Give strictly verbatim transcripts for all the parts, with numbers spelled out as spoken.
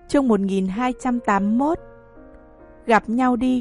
Chương một nghìn hai trăm tám mươi mốt. Gặp nhau đi.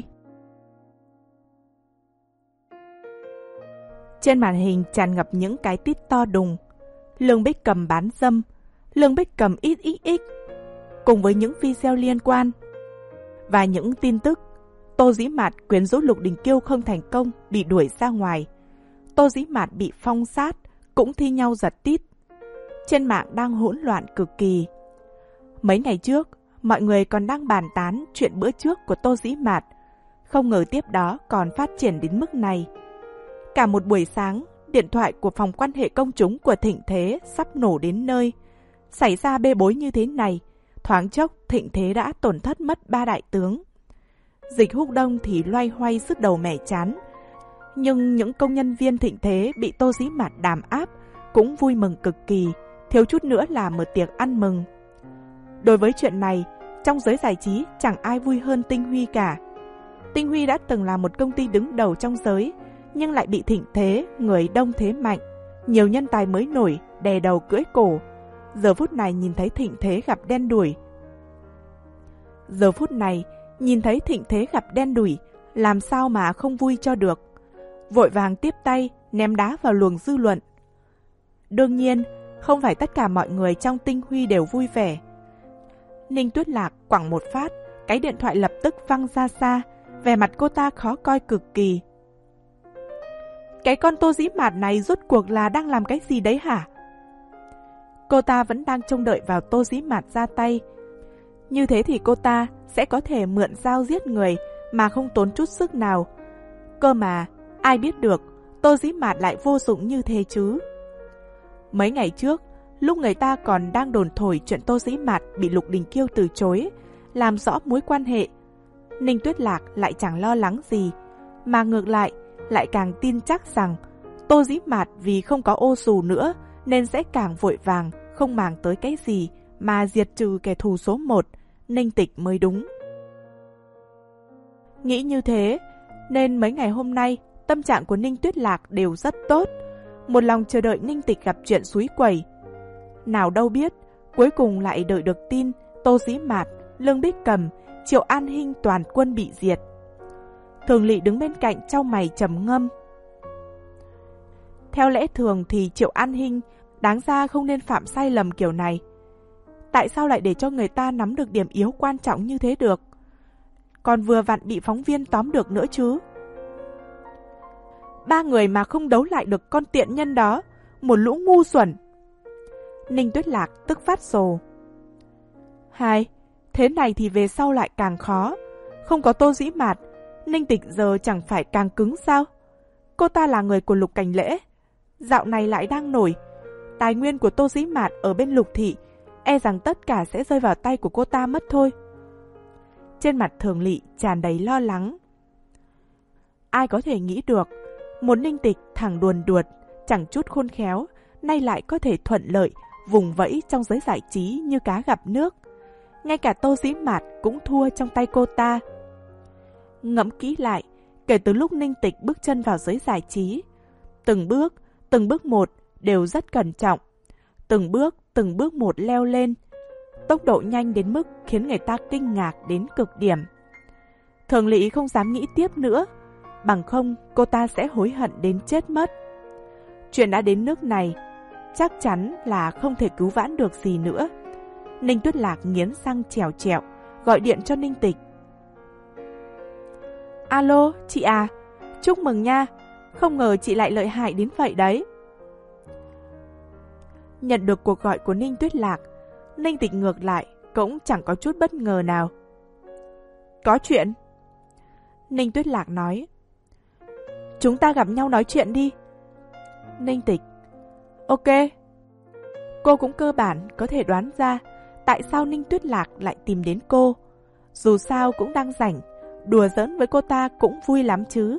Trên màn hình tràn ngập những cái tít to đùng. Lương Bích Cầm bán dâm, Lương Bích Cầm ích ích ích, cùng với những video liên quan. Và những tin tức Tô Dĩ Mạt quyến rũ Lục Đình Kiêu không thành công, bị đuổi ra ngoài. Tô Dĩ Mạt bị phong sát, cũng thi nhau giật tít. Trên mạng đang hỗn loạn cực kỳ. Mấy ngày trước, mọi người còn đang bàn tán chuyện bữa trước của Tô Dĩ Mạt. Không ngờ tiếp đó còn phát triển đến mức này. Cả một buổi sáng, điện thoại của phòng quan hệ công chúng của Thịnh Thế sắp nổ đến nơi. Xảy ra bê bối như thế này, thoáng chốc Thịnh Thế đã tổn thất mất ba đại tướng. Dịch Húc Đông thì loay hoay sứt đầu mẻ chán. Nhưng những công nhân viên Thịnh Thế bị Tô Dĩ Mạt đàm áp cũng vui mừng cực kỳ, thiếu chút nữa là mở tiệc ăn mừng. Đối với chuyện này, trong giới giải trí chẳng ai vui hơn Tinh Huy cả. Tinh Huy đã từng là một công ty đứng đầu trong giới, nhưng lại bị Thịnh Thế, người đông thế mạnh, nhiều nhân tài mới nổi, đè đầu cưỡi cổ. Giờ phút này nhìn thấy Thịnh Thế gặp đen đủi. Giờ phút này, nhìn thấy Thịnh Thế gặp đen đủi, làm sao mà không vui cho được. Vội vàng tiếp tay, ném đá vào luồng dư luận. Đương nhiên, không phải tất cả mọi người trong Tinh Huy đều vui vẻ. Ninh Tuyết Lạc quẳng một phát, cái điện thoại lập tức văng ra xa, vẻ mặt cô ta khó coi cực kỳ. Cái con Tô Dĩ Mạt này rốt cuộc là đang làm cái gì đấy hả? Cô ta vẫn đang trông đợi vào Tô Dĩ Mạt ra tay. Như thế thì cô ta sẽ có thể mượn dao giết người mà không tốn chút sức nào. Cơ mà, ai biết được Tô Dĩ Mạt lại vô dụng như thế chứ? Mấy ngày trước, lúc người ta còn đang đồn thổi chuyện Tô Dĩ Mạt bị Lục Đình Kiêu từ chối, làm rõ mối quan hệ, Ninh Tuyết Lạc lại chẳng lo lắng gì, mà ngược lại, lại càng tin chắc rằng Tô Dĩ Mạt vì không có ô dù nữa nên sẽ càng vội vàng, không màng tới cái gì mà diệt trừ kẻ thù số một, Ninh Tịch mới đúng. Nghĩ như thế, nên mấy ngày hôm nay, tâm trạng của Ninh Tuyết Lạc đều rất tốt, một lòng chờ đợi Ninh Tịch gặp chuyện xúi quẩy. Nào đâu biết, cuối cùng lại đợi được tin Tô Dĩ Mạt, Lương Bích Cầm, Triệu An Hinh toàn quân bị diệt. Thường Lị đứng bên cạnh chau mày trầm ngâm. Theo lẽ thường thì Triệu An Hinh đáng ra không nên phạm sai lầm kiểu này. Tại sao lại để cho người ta nắm được điểm yếu quan trọng như thế được? Còn vừa vặn bị phóng viên tóm được nữa chứ. Ba người mà không đấu lại được con tiện nhân đó, một lũ ngu xuẩn. Ninh Tuyết Lạc tức phát rồ. Hai, thế này thì về sau lại càng khó. Không có Tô Dĩ Mạt, Ninh Tịch giờ chẳng phải càng cứng sao? Cô ta là người của Lục Cảnh Lễ, dạo này lại đang nổi. Tài nguyên của Tô Dĩ Mạt ở bên Lục Thị, e rằng tất cả sẽ rơi vào tay của cô ta mất thôi. Trên mặt Thường Lị tràn đầy lo lắng. Ai có thể nghĩ được, một Ninh Tịch thẳng đuồn đuột, chẳng chút khôn khéo, nay lại có thể thuận lợi vùng vẫy trong giới giải trí như cá gặp nước. Ngay cả Tô Dĩ Mạt cũng thua trong tay cô ta. Ngẫm kỹ lại, kể từ lúc Ninh Tịch bước chân vào giới giải trí, từng bước, từng bước một đều rất cẩn trọng. Từng bước, từng bước một leo lên. Tốc độ nhanh đến mức khiến người ta kinh ngạc đến cực điểm. Thường Lị không dám nghĩ tiếp nữa, bằng không cô ta sẽ hối hận đến chết mất. Chuyện đã đến nước này, chắc chắn là không thể cứu vãn được gì nữa. Ninh Tuyết Lạc nghiến răng trèo trẹo, gọi điện cho Ninh Tịch. Alo, chị à, chúc mừng nha, không ngờ chị lại lợi hại đến vậy đấy. Nhận được cuộc gọi của Ninh Tuyết Lạc, Ninh Tịch ngược lại cũng chẳng có chút bất ngờ nào. Có chuyện? Ninh Tuyết Lạc nói. Chúng ta gặp nhau nói chuyện đi. Ninh Tịch. Ok. Cô cũng cơ bản có thể đoán ra tại sao Ninh Tuyết Lạc lại tìm đến cô. Dù sao cũng đang rảnh, đùa giỡn với cô ta cũng vui lắm chứ.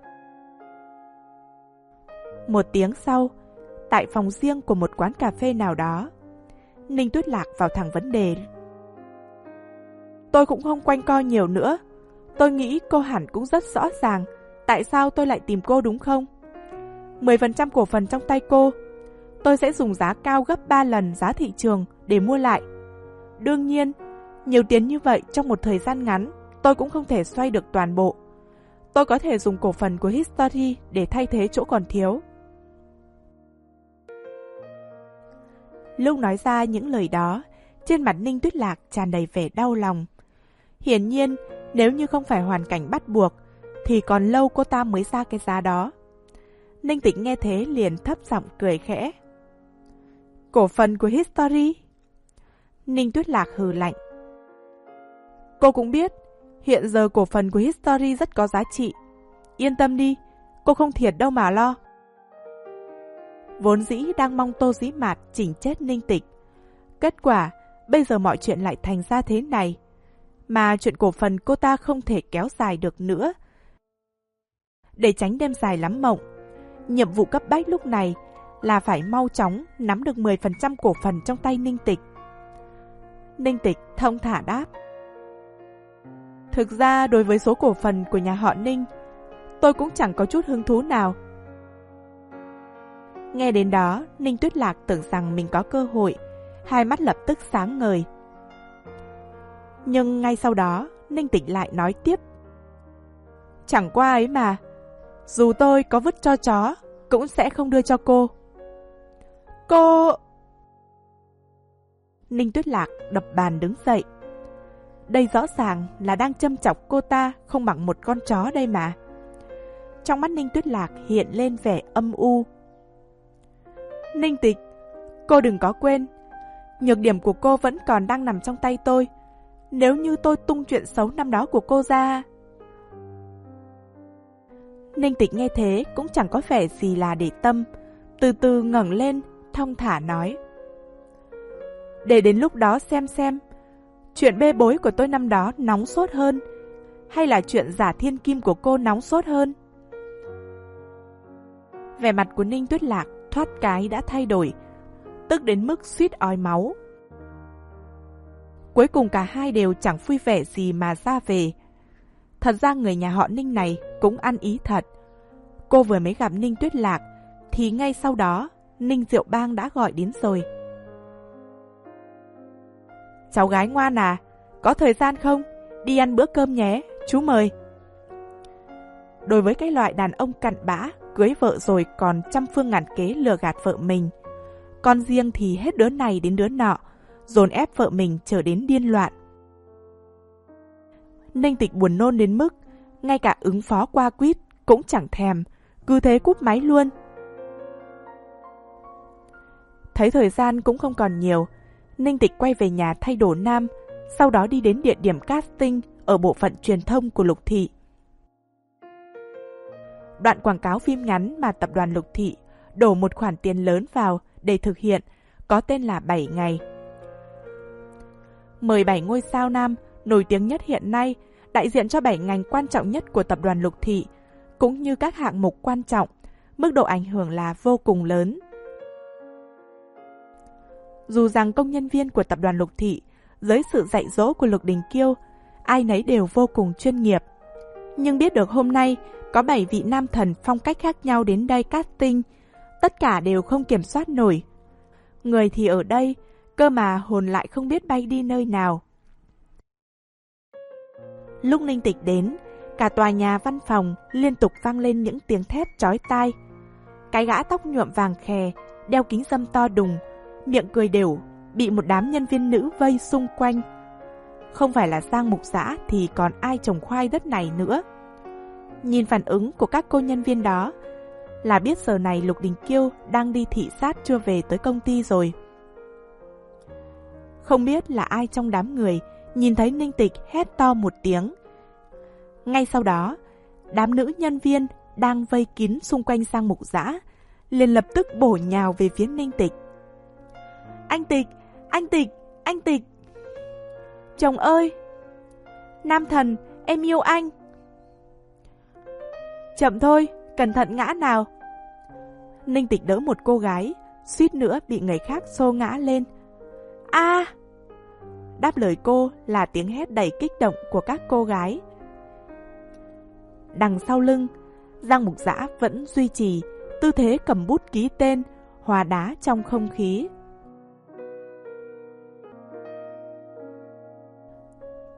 Một tiếng sau, tại phòng riêng của một quán cà phê nào đó, Ninh Tuyết Lạc vào thẳng vấn đề. Tôi cũng không quanh co nhiều nữa. Tôi nghĩ cô hẳn cũng rất rõ ràng tại sao tôi lại tìm cô đúng không? mười phần trăm cổ phần trong tay cô, tôi sẽ dùng giá cao gấp ba lần giá thị trường để mua lại. Đương nhiên, Nhiều tiền như vậy trong một thời gian ngắn, tôi cũng không thể xoay được toàn bộ. Tôi có thể dùng cổ phần của History để thay thế chỗ còn thiếu. Lúc nói ra những lời đó, trên mặt Ninh Tuyết Lạc tràn đầy vẻ đau lòng. Hiển nhiên, nếu như không phải hoàn cảnh bắt buộc, thì còn lâu cô ta mới ra cái giá đó. Ninh Tịch nghe thế liền thấp giọng cười khẽ. Cổ phần của History? Ninh Tuyết Lạc hừ lạnh. Cô cũng biết, hiện giờ cổ phần của History rất có giá trị. Yên tâm đi, cô không thiệt đâu mà lo. Vốn dĩ đang mong Tô Dĩ Mạt chỉnh chết Ninh Tịch. Kết quả, bây giờ mọi chuyện lại thành ra thế này. Mà chuyện cổ phần cô ta không thể kéo dài được nữa. Để tránh đêm dài lắm mộng, nhiệm vụ cấp bách lúc này là phải mau chóng nắm được mười phần trăm cổ phần trong tay Ninh Tịch. Ninh Tịch thông thả đáp. Thực ra đối với số cổ phần của nhà họ Ninh, tôi cũng chẳng có chút hứng thú nào. Nghe đến đó, Ninh Tuyết Lạc tưởng rằng mình có cơ hội, hai mắt lập tức sáng ngời. Nhưng ngay sau đó, Ninh Tịch lại nói tiếp. Chẳng qua ấy mà, dù tôi có vứt cho chó, cũng sẽ không đưa cho cô. Cô... Ninh Tuyết Lạc đập bàn đứng dậy. Đây rõ ràng là đang châm chọc cô ta không bằng một con chó đây mà. Trong mắt Ninh Tuyết Lạc hiện lên vẻ âm u. Ninh Tịch, cô đừng có quên, nhược điểm của cô vẫn còn đang nằm trong tay tôi. Nếu như tôi tung chuyện xấu năm đó của cô ra... Ninh Tịch nghe thế cũng chẳng có vẻ gì là để tâm, từ từ ngẩng lên, thong thả nói. Để đến lúc đó xem xem, chuyện bê bối của tôi năm đó nóng sốt hơn, hay là chuyện giả thiên kim của cô nóng sốt hơn? Vẻ mặt của Ninh Tuyết Lạc thoát cái đã thay đổi, tức đến mức suýt ói máu. Cuối cùng cả hai đều chẳng vui vẻ gì mà ra về. Thật ra người nhà họ Ninh này cũng ăn ý thật. Cô vừa mới gặp Ninh Tuyết Lạc, thì ngay sau đó Ninh Diệu Bang đã gọi đến rồi. Cháu gái ngoan à, có thời gian không? Đi ăn bữa cơm nhé, chú mời. Đối với cái loại đàn ông cặn bã, cưới vợ rồi còn trăm phương ngàn kế lừa gạt vợ mình, con riêng thì hết đứa này đến đứa nọ, dồn ép vợ mình trở đến điên loạn. Ninh Tịch buồn nôn đến mức ngay cả ứng phó qua quýt cũng chẳng thèm, cứ thế cúp máy luôn. Thấy thời gian cũng không còn nhiều, Ninh Tịch quay về nhà thay đồ nam, sau đó đi đến địa điểm casting ở bộ phận truyền thông của Lục Thị. Đoạn quảng cáo phim ngắn mà tập đoàn Lục Thị đổ một khoản tiền lớn vào để thực hiện có tên là bảy ngày. Mời bảy ngôi sao nam nổi tiếng nhất hiện nay đại diện cho bảy ngành quan trọng nhất của tập đoàn Lục Thị, cũng như các hạng mục quan trọng, mức độ ảnh hưởng là vô cùng lớn. Dù rằng công nhân viên của tập đoàn Lục Thị, dưới sự dạy dỗ của Lục Đình Kiêu, ai nấy đều vô cùng chuyên nghiệp. Nhưng biết được hôm nay có bảy vị nam thần phong cách khác nhau đến đây casting, tất cả đều không kiểm soát nổi. Người thì ở đây, cơ mà hồn lại không biết bay đi nơi nào. Lúc Ninh Tịch đến, cả tòa nhà văn phòng liên tục vang lên những tiếng thét chói tai. Cái gã tóc nhuộm vàng khè, đeo kính râm to đùng, miệng cười đều, bị một đám nhân viên nữ vây xung quanh. Không phải là Giang Mục Dã thì còn ai trồng khoai đất này nữa. Nhìn phản ứng của các cô nhân viên đó là biết giờ này Lục Đình Kiêu đang đi thị sát chưa về tới công ty rồi. Không biết là ai trong đám người nhìn thấy Ninh Tịch hét to một tiếng. Ngay sau đó, đám nữ nhân viên đang vây kín xung quanh Giang Mục Dã liền lập tức bổ nhào về phía Ninh Tịch. Anh Tịch, anh Tịch, anh Tịch. Chồng ơi! Nam thần, em yêu anh! Chậm thôi, cẩn thận ngã nào! Ninh Tịch đỡ một cô gái, suýt nữa bị người khác xô ngã lên. A! À! Đáp lời cô là tiếng hét đầy kích động của các cô gái. Đằng sau lưng, Giang Mục Dã vẫn duy trì tư thế cầm bút ký tên, hòa đá trong không khí.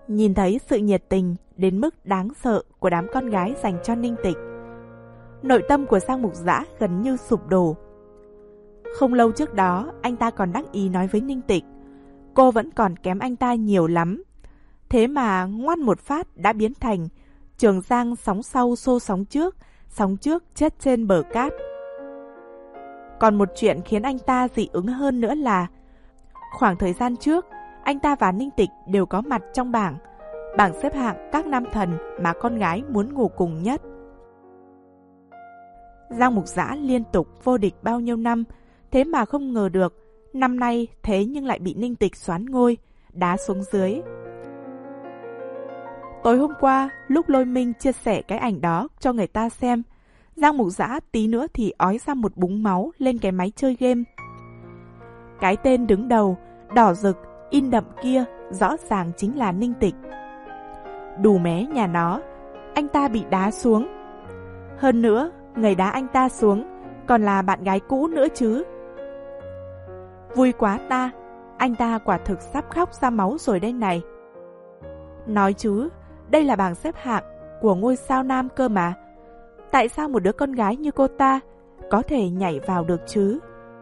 Nhìn thấy sự nhiệt tình đến mức đáng sợ của đám con gái dành cho Ninh Tịch, nội tâm của Giang Mục Dã gần như sụp đổ. Không lâu trước đó, anh ta còn đắc ý nói với Ninh Tịch, cô vẫn còn kém anh ta nhiều lắm. Thế mà ngoan một phát đã biến thành Trường Giang sóng sau xô sóng trước, sóng trước chết trên bờ cát. Còn một chuyện khiến anh ta dị ứng hơn nữa là khoảng thời gian trước, anh ta và Ninh Tịch đều có mặt trong bảng, bảng xếp hạng các nam thần mà con gái muốn ngủ cùng nhất. Giang Mục Dã liên tục vô địch bao nhiêu năm, thế mà không ngờ được, năm nay thế nhưng lại bị Ninh Tịch soán ngôi, đá xuống dưới. Tối hôm qua, lúc Lôi Minh chia sẻ cái ảnh đó cho người ta xem, Giang Mục Dã tí nữa thì ói ra một búng máu lên cái máy chơi game. Cái tên đứng đầu, đỏ rực, in đậm kia rõ ràng chính là Ninh Tịch. Đù mé nhà nó, anh ta bị đá xuống. Hơn nữa, người đá anh ta xuống còn là bạn gái cũ nữa chứ. Vui quá ta, anh ta quả thực sắp khóc ra máu rồi đây này. Nói chứ, đây là bảng xếp hạng của ngôi sao nam cơ mà. Tại sao một đứa con gái như cô ta có thể nhảy vào được chứ?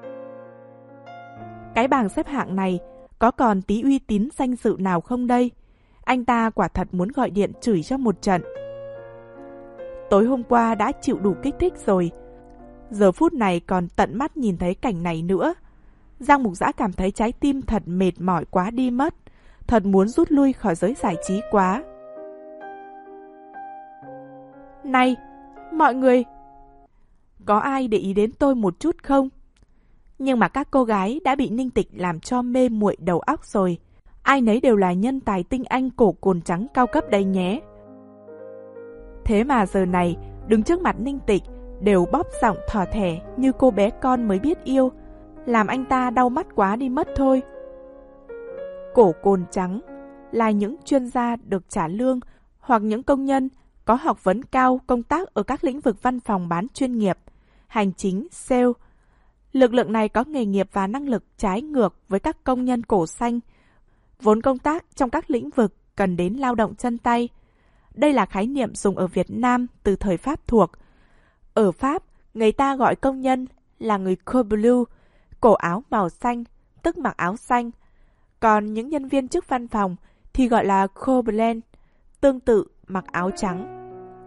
Cái bảng xếp hạng này có còn tí uy tín danh dự nào không đây? Anh ta quả thật muốn gọi điện chửi cho một trận. Tối hôm qua đã chịu đủ kích thích rồi, giờ phút này còn tận mắt nhìn thấy cảnh này nữa. Giang Mục Dã cảm thấy trái tim thật mệt mỏi quá đi mất, thật muốn rút lui khỏi giới giải trí quá. Này, mọi người, có ai để ý đến tôi một chút không? Nhưng mà các cô gái đã bị Ninh Tịch làm cho mê muội đầu óc rồi. Ai nấy đều là nhân tài tinh anh cổ cồn trắng cao cấp đấy nhé. Thế mà giờ này, đứng trước mặt Ninh Tịch, đều bóp giọng thỏ thẻ như cô bé con mới biết yêu, làm anh ta đau mắt quá đi mất thôi. Cổ cồn trắng là những chuyên gia được trả lương hoặc những công nhân có học vấn cao công tác ở các lĩnh vực văn phòng bán chuyên nghiệp, hành chính, sale. Lực lượng này có nghề nghiệp và năng lực trái ngược với các công nhân cổ xanh, vốn công tác trong các lĩnh vực cần đến lao động chân tay. Đây là khái niệm dùng ở Việt Nam từ thời Pháp thuộc. Ở Pháp, người ta gọi công nhân là người col bleu, cổ áo màu xanh, tức mặc áo xanh. Còn những nhân viên chức văn phòng thì gọi là col blanc, tương tự mặc áo trắng.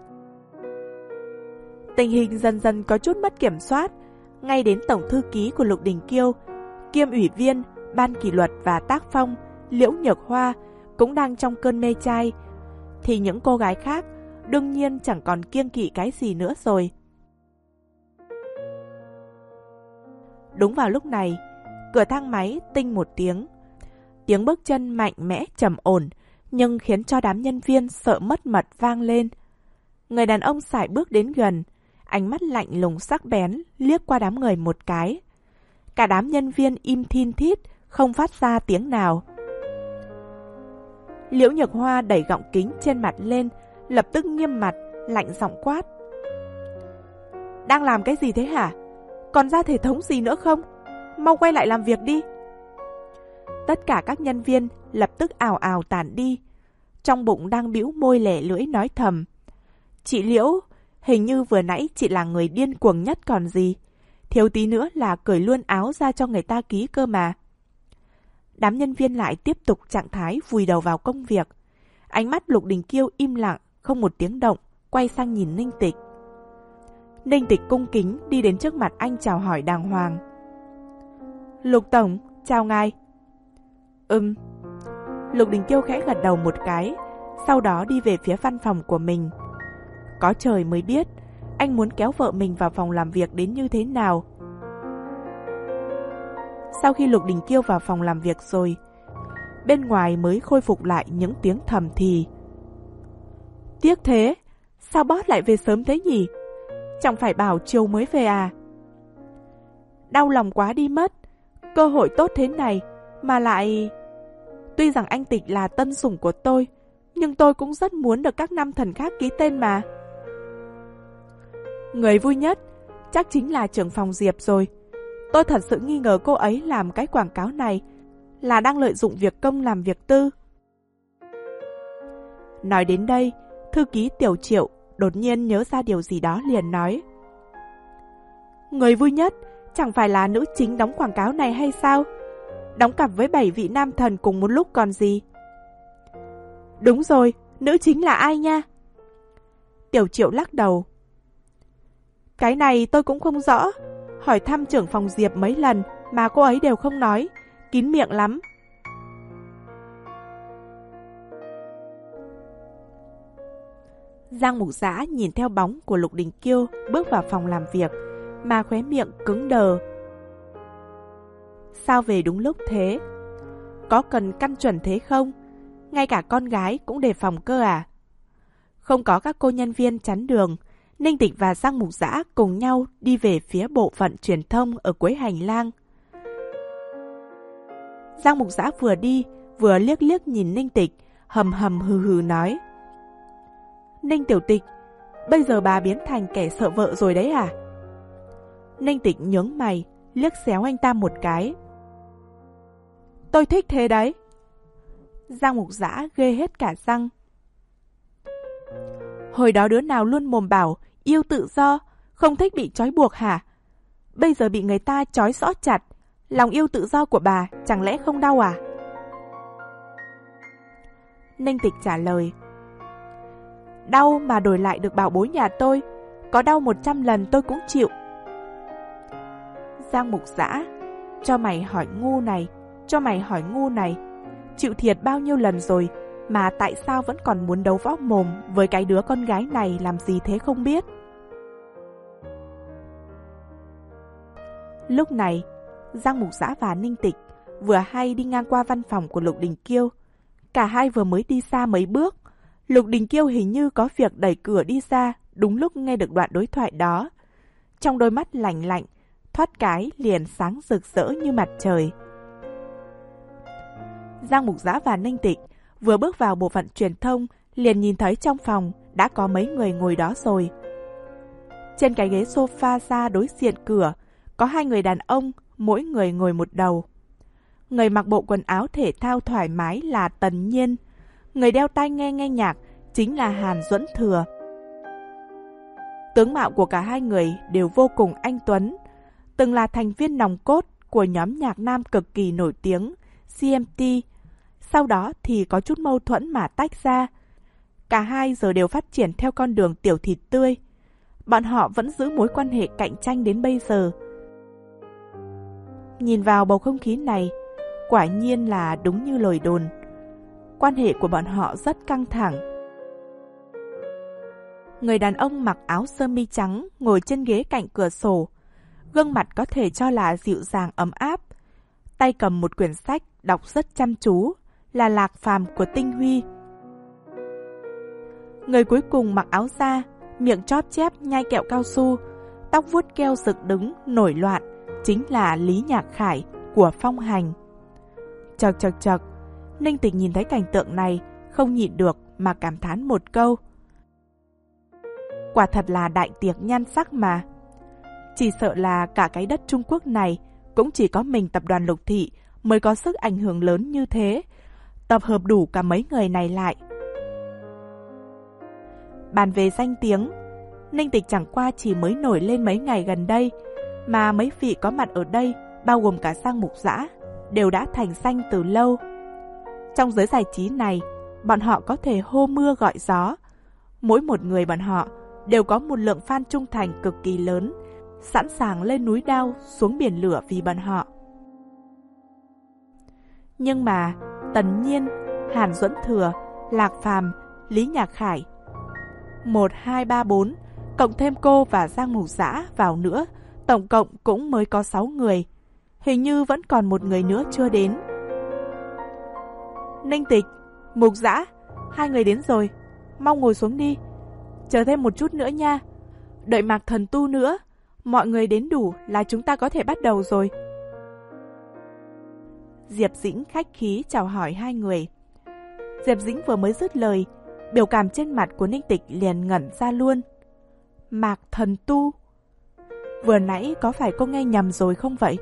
Tình hình dần dần có chút mất kiểm soát, ngay đến tổng thư ký của Lục Đình Kiêu, kiêm ủy viên ban kỷ luật và tác phong Liễu Nhược Hoa cũng đang trong cơn mê trai, thì những cô gái khác đương nhiên chẳng còn kiêng kỵ cái gì nữa rồi. Đúng vào lúc này, cửa thang máy tinh một tiếng. Tiếng bước chân mạnh mẽ trầm ổn, nhưng khiến cho đám nhân viên sợ mất mật vang lên. Người đàn ông sải bước đến gần, ánh mắt lạnh lùng sắc bén liếc qua đám người một cái. Cả đám nhân viên im thin thít, không phát ra tiếng nào. Liễu Nhược Hoa đẩy gọng kính trên mặt lên, lập tức nghiêm mặt, lạnh giọng quát. Đang làm cái gì thế hả? Còn ra thể thống gì nữa không? Mau quay lại làm việc đi. Tất cả các nhân viên lập tức ào ào tản đi, trong bụng đang bĩu môi lẻ lưỡi nói thầm. Chị Liễu, hình như vừa nãy chị là người điên cuồng nhất còn gì. Thiếu tí nữa là cởi luôn áo ra cho người ta ký cơ mà. Đám nhân viên lại tiếp tục trạng thái vùi đầu vào công việc. Ánh mắt Lục Đình Kiêu im lặng, không một tiếng động, quay sang nhìn Ninh Tịch. Ninh Tịch cung kính đi đến trước mặt anh chào hỏi đàng hoàng. Lục Tổng, chào ngài. Ừm. Lục Đình Kiêu khẽ gật đầu một cái, sau đó đi về phía văn phòng của mình. Có trời mới biết, anh muốn kéo vợ mình vào phòng làm việc đến như thế nào. Sau khi Lục Đình Kiêu vào phòng làm việc rồi, bên ngoài mới khôi phục lại những tiếng thầm thì. Tiếc thế, sao boss lại về sớm thế nhỉ? Chẳng phải bảo chiều mới về à? Đau lòng quá đi mất, cơ hội tốt thế này mà lại... Tuy rằng anh Tịch là tân sủng của tôi, nhưng tôi cũng rất muốn được các nam thần khác ký tên mà. Người vui nhất chắc chính là trưởng phòng Diệp rồi. Tôi thật sự nghi ngờ cô ấy làm cái quảng cáo này là đang lợi dụng việc công làm việc tư. Nói đến đây, thư ký Tiểu Triệu đột nhiên nhớ ra điều gì đó liền nói: Người vui nhất chẳng phải là nữ chính đóng quảng cáo này hay sao? Đóng cặp với bảy vị nam thần cùng một lúc còn gì. Đúng rồi, nữ chính là ai nha? Tiểu Triệu lắc đầu. Cái này tôi cũng không rõ. Hỏi thăm trưởng phòng Diệp mấy lần mà cô ấy đều không nói, kín miệng lắm. Giang Mục Dã nhìn theo bóng của Lục Đình Kiêu bước vào phòng làm việc, mà khóe miệng cứng đờ. Sao về đúng lúc thế? Có cần căn chuẩn thế không? Ngay cả con gái cũng đề phòng cơ à? Không có các cô nhân viên chắn đường, Ninh Tịch và Giang Mục Dã cùng nhau đi về phía bộ phận truyền thông ở cuối hành lang. Giang Mục Dã vừa đi, vừa liếc liếc nhìn Ninh Tịch, hầm hầm hừ hừ nói: Ninh tiểu Tịch, bây giờ bà biến thành kẻ sợ vợ rồi đấy à? Ninh Tịch nhướng mày, liếc xéo anh ta một cái. Tôi thích thế đấy. Giang Mục Dã ghê hết cả răng. Hồi đó đứa nào luôn mồm bảo yêu tự do, không thích bị trói buộc hả? Bây giờ bị người ta trói xõ chặt, lòng yêu tự do của bà chẳng lẽ không đau à? Ninh Tịch trả lời: Đau mà đổi lại được bảo bối nhà tôi, có đau một trăm lần tôi cũng chịu. Giang Mục Dã, cho mày hỏi ngu này, cho mày hỏi ngu này, chịu thiệt bao nhiêu lần rồi mà tại sao vẫn còn muốn đấu võ mồm với cái đứa con gái này làm gì thế không biết. Lúc này, Giang Mục Dã và Ninh Tịch vừa hay đi ngang qua văn phòng của Lục Đình Kiêu. Cả hai vừa mới đi xa mấy bước, Lục Đình Kiêu hình như có việc đẩy cửa đi ra đúng lúc nghe được đoạn đối thoại đó. Trong đôi mắt lạnh lạnh, thoát cái liền sáng rực rỡ như mặt trời. Giang Mục Dã và Ninh Tịch vừa bước vào bộ phận truyền thông liền nhìn thấy trong phòng đã có mấy người ngồi đó rồi. Trên cái ghế sofa ra đối diện cửa có hai người đàn ông, mỗi người ngồi một đầu. Người mặc bộ quần áo thể thao thoải mái là Tần Nhiên, người đeo tai nghe nghe nhạc chính là Hàn Duẫn Thừa. Tướng mạo của cả hai người đều vô cùng anh tuấn, từng là thành viên nòng cốt của nhóm nhạc nam cực kỳ nổi tiếng xê em tê. Sau đó thì có chút mâu thuẫn mà tách ra. Cả hai giờ đều phát triển theo con đường tiểu thịt tươi. Bọn họ vẫn giữ mối quan hệ cạnh tranh đến bây giờ. Nhìn vào bầu không khí này, quả nhiên là đúng như lời đồn. Quan hệ của bọn họ rất căng thẳng. Người đàn ông mặc áo sơ mi trắng ngồi trên ghế cạnh cửa sổ. Gương mặt có thể cho là dịu dàng ấm áp. Tay cầm một quyển sách đọc rất chăm chú, là Lạc Phàm của Tinh Huy. Người cuối cùng mặc áo da, miệng chóp chép nhai kẹo cao su, tóc vuốt keo dựng đứng nổi loạn, chính là Lý Nhạc Khải của Phong Hành. Chật chật chật, Ninh Tịch nhìn thấy cảnh tượng này không nhịn được mà cảm thán một câu: quả thật là đại tiệc nhan sắc mà. Chỉ sợ là cả cái đất Trung Quốc này cũng chỉ có mình tập đoàn Lục Thị mới có sức ảnh hưởng lớn như thế, tập hợp đủ cả mấy người này lại. Bàn về danh tiếng, Ninh Tịch chẳng qua chỉ mới nổi lên mấy ngày gần đây, mà mấy vị có mặt ở đây, bao gồm cả Giang Mục Dã, đều đã thành danh từ lâu. Trong giới giải trí này, bọn họ có thể hô mưa gọi gió. Mỗi một người bọn họ đều có một lượng fan trung thành cực kỳ lớn, sẵn sàng lên núi đao xuống biển lửa vì bọn họ. Nhưng mà Tần Nhiên, Hàn Duẫn Thừa, Lạc Phàm, Lý Nhạc Khải, một, hai, ba, bốn, cộng thêm cô và Giang Mục Dã vào nữa, tổng cộng cũng mới có sáu người. Hình như vẫn còn một người nữa chưa đến. Ninh Tịch, Mục Dã, hai người đến rồi, mau ngồi xuống đi. Chờ thêm một chút nữa nha. Đợi Mạc Thần Tu nữa, mọi người đến đủ là chúng ta có thể bắt đầu rồi. Diệp Dĩnh khách khí chào hỏi hai người. Diệp Dĩnh vừa mới dứt lời, biểu cảm trên mặt của Ninh Tịch liền ngẩn ra luôn. Mạc Thần Tu? Vừa nãy có phải cô nghe nhầm rồi không vậy?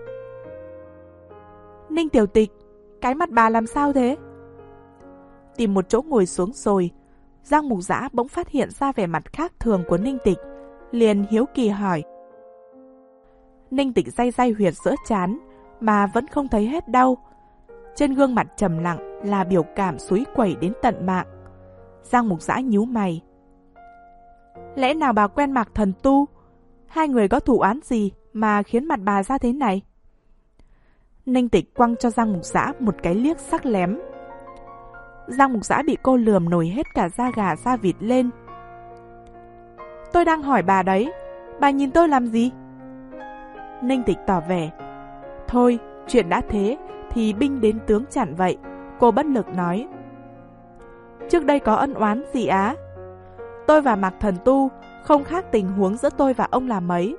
Ninh Tiểu Tịch, cái mặt bà làm sao thế? Tìm một chỗ ngồi xuống rồi, Giang Mục Dã bỗng phát hiện ra vẻ mặt khác thường của Ninh Tịch, liền hiếu kỳ hỏi. Ninh Tịch day day huyệt giữa trán mà vẫn không thấy hết đau. Trên gương mặt trầm lặng là biểu cảm xúi quẩy đến tận mạng. Giang Mục Dã nhíu mày. Lẽ nào bà quen Mạc Thần Tu? Hai người có thù oán gì mà khiến mặt bà ra thế này? Ninh Tịch quăng cho Giang Mục Dã một cái liếc sắc lém. Giang Mục Dã bị cô lườm nổi hết cả da gà da vịt lên. Tôi đang hỏi bà đấy, bà nhìn tôi làm gì? Ninh Tịch tỏ vẻ. Thôi, chuyện đã thế thì binh đến tướng chặn vậy. Cô bất lực nói. Trước đây có ân oán gì á? Tôi và Mạc Thần Tu không khác tình huống giữa tôi và ông là mấy.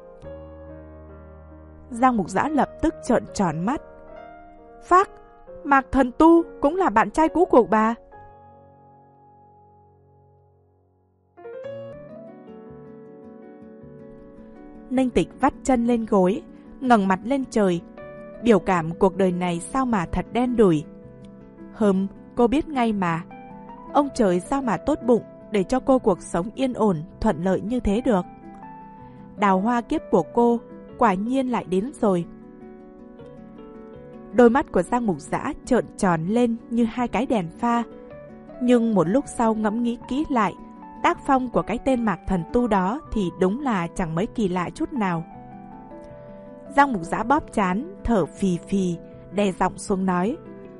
Giang Mục Dã lập tức trợn tròn mắt. Phác, Mạc Thần Tu cũng là bạn trai cũ của bà. Ninh Tịch vắt chân lên gối, ngẩng mặt lên trời. Biểu cảm cuộc đời này sao mà thật đen đủi. Hừm, cô biết ngay mà. Ông trời sao mà tốt bụng để cho cô cuộc sống yên ổn, thuận lợi như thế được. Đào hoa kiếp của cô quả nhiên lại đến rồi. Đôi mắt của Giang Mục Dã trợn tròn lên như hai cái đèn pha. Nhưng một lúc sau ngẫm nghĩ kỹ lại, tác phong của cái tên Mạc Thần Tu đó thì đúng là chẳng mấy kỳ lạ chút nào. Giang Mục Dã bóp trán, thở phì phì, đè giọng xuống nói.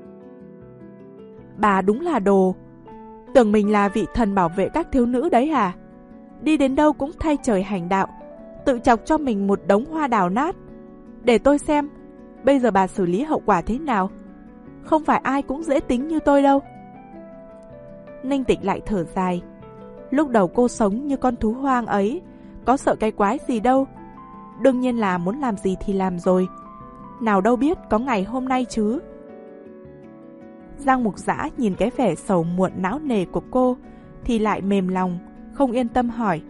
Bà đúng là đồ. Tưởng mình là vị thần bảo vệ các thiếu nữ đấy hả? Đi đến đâu cũng thay trời hành đạo, tự chọc cho mình một đống hoa đào nát. Để tôi xem, bây giờ bà xử lý hậu quả thế nào? Không phải ai cũng dễ tính như tôi đâu. Ninh Tịch lại thở dài. Lúc đầu cô sống như con thú hoang ấy, có sợ cái quái gì đâu. Đương nhiên là muốn làm gì thì làm rồi. Nào đâu biết có ngày hôm nay chứ. Giang Mục Dã nhìn cái vẻ sầu muộn não nề của cô thì lại mềm lòng, không yên tâm hỏi.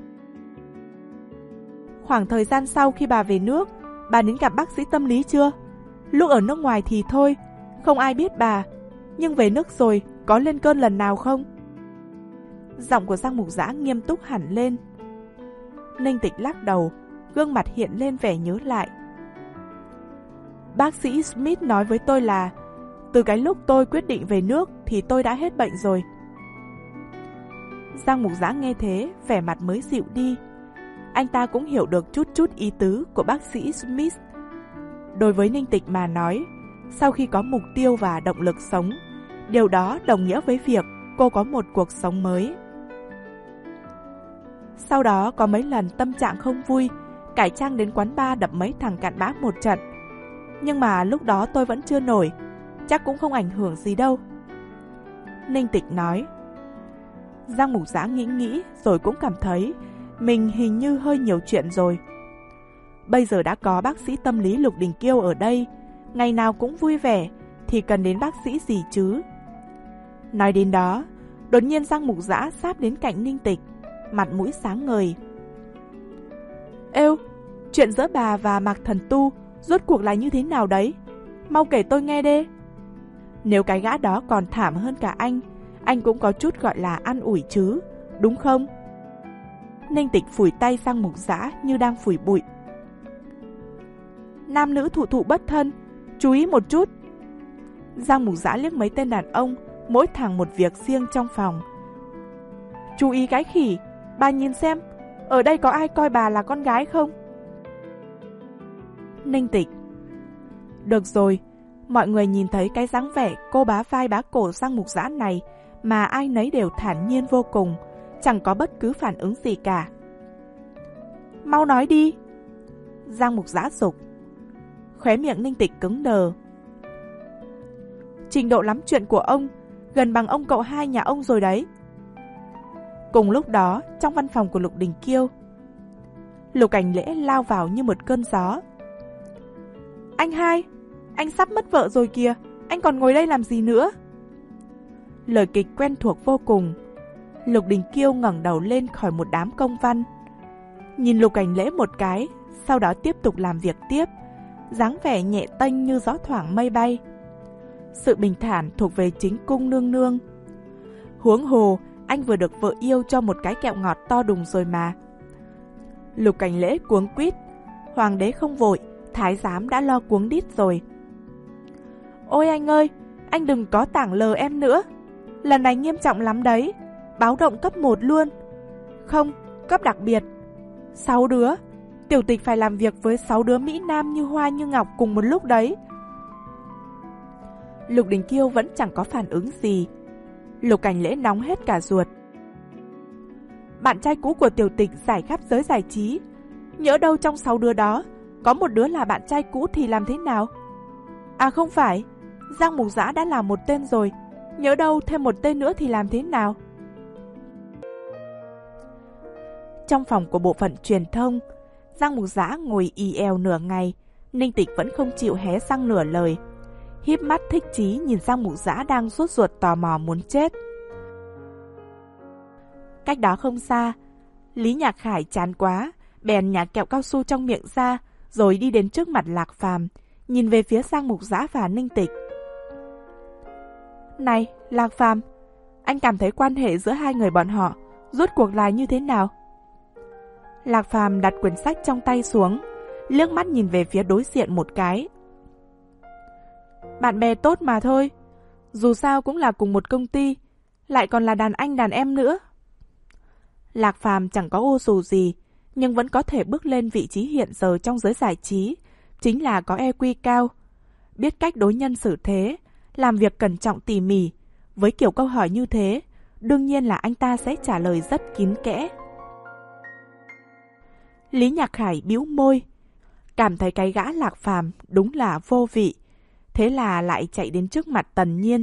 Khoảng thời gian sau khi bà về nước, bà đến gặp bác sĩ tâm lý chưa? Lúc ở nước ngoài thì thôi, không ai biết bà. Nhưng về nước rồi, có lên cơn lần nào không? Giọng của Giang Mục Dã nghiêm túc hẳn lên. Ninh Tịch lắc đầu, gương mặt hiện lên vẻ nhớ lại. Bác sĩ Smith nói với tôi là từ cái lúc tôi quyết định về nước thì tôi đã hết bệnh rồi. Giang Mục Dã nghe thế, vẻ mặt mới dịu đi. Anh ta cũng hiểu được chút chút ý tứ của bác sĩ Smith. Đối với Ninh Tịch mà nói, sau khi có mục tiêu và động lực sống, điều đó đồng nghĩa với việc cô có một cuộc sống mới. Sau đó có mấy lần tâm trạng không vui, cải trang đến quán bar đập mấy thằng cặn bã một trận. Nhưng mà lúc đó tôi vẫn chưa nổi, chắc cũng không ảnh hưởng gì đâu. Ninh Tịch nói. Giang Mục Dã nghĩ nghĩ rồi cũng cảm thấy mình hình như hơi nhiều chuyện rồi. Bây giờ đã có bác sĩ tâm lý Lục Đình Kiêu ở đây, ngày nào cũng vui vẻ, thì cần đến bác sĩ gì chứ? Nói đến đó, đột nhiên Giang Mục Dã sáp đến cạnh Ninh Tịch, mặt mũi sáng ngời. Êu, chuyện giữa bà và Mạc Thần Tu rốt cuộc là như thế nào đấy? Mau kể tôi nghe đê. Nếu cái gã đó còn thảm hơn cả anh, anh cũng có chút gọi là an ủi chứ, đúng không? Ninh Tịch phủi tay Giang Mục Dã như đang phủi bụi. Nam nữ thụ thụ bất thân, chú ý một chút. Giang Mục Dã liếc mấy tên đàn ông, mỗi thằng một việc riêng trong phòng. Chú ý cái khỉ, bà nhìn xem, ở đây có ai coi bà là con gái không? Ninh Tịch. Được rồi, mọi người nhìn thấy cái dáng vẻ cô bá vai bá cổ Giang Mục Dã này mà ai nấy đều thản nhiên vô cùng, chẳng có bất cứ phản ứng gì cả. Mau nói đi. Giang Mục Dã giục. Khóe miệng Ninh Tịch cứng đờ. Trình độ lắm chuyện của ông gần bằng ông cậu hai nhà ông rồi đấy. Cùng lúc đó, trong văn phòng của Lục Đình Kiêu, Lục Cảnh Lễ lao vào như một cơn gió. Anh hai, anh sắp mất vợ rồi kìa, anh còn ngồi đây làm gì nữa? Lời kịch quen thuộc vô cùng. Lục Đình Kiêu ngẩng đầu lên khỏi một đám công văn, nhìn Lục Cảnh Lễ một cái, sau đó tiếp tục làm việc tiếp, dáng vẻ nhẹ tênh như gió thoảng mây bay. Sự bình thản thuộc về chính cung nương nương. Huống hồ, anh vừa được vợ yêu cho một cái kẹo ngọt to đùng rồi mà. Lục Cảnh Lễ cuống quýt. Hoàng đế không vội, thái giám đã lo cuống đít rồi. Ôi anh ơi, anh đừng có tảng lờ em nữa. Lần này nghiêm trọng lắm đấy, báo động cấp một luôn. Không, cấp đặc biệt. Sáu đứa, tiểu tịch phải làm việc với sáu đứa Mỹ Nam như hoa như ngọc cùng một lúc đấy. Lục Đình Kiêu vẫn chẳng có phản ứng gì. Lục Cảnh Lễ nóng hết cả ruột. Bạn trai cũ của tiểu tịch giải khắp giới giải trí, nhỡ đâu trong sáu đứa đó có một đứa là bạn trai cũ thì làm thế nào? À không phải, Giang Mục Giã đã là một tên rồi, nhỡ đâu thêm một tên nữa thì làm thế nào? Trong phòng của bộ phận truyền thông, Giang Mục Giã ngồi ì èo nửa ngày, Ninh Tịch vẫn không chịu hé răng nửa lời. Híp mắt thích chí nhìn Giang Mục Giã đang sốt ruột tò mò muốn chết. Cách đó không xa, Lý Nhạc Khải chán quá, bèn nhả kẹo cao su trong miệng ra, rồi đi đến trước mặt Lạc Phàm, nhìn về phía Giang Mục Giã và Ninh Tịch. Này, Lạc Phàm, anh cảm thấy quan hệ giữa hai người bọn họ rốt cuộc là như thế nào? Lạc Phàm đặt quyển sách trong tay xuống, liếc mắt nhìn về phía đối diện một cái. Bạn bè tốt mà thôi, dù sao cũng là cùng một công ty, lại còn là đàn anh đàn em nữa. Lạc Phàm chẳng có ô dù gì, nhưng vẫn có thể bước lên vị trí hiện giờ trong giới giải trí, chính là có e quy cao, biết cách đối nhân xử thế, làm việc cẩn trọng tỉ mỉ. Với kiểu câu hỏi như thế, đương nhiên là anh ta sẽ trả lời rất kín kẽ. Lý Nhạc Khải bĩu môi, cảm thấy cái gã Lạc Phàm đúng là vô vị, thế là lại chạy đến trước mặt Tần Nhiên.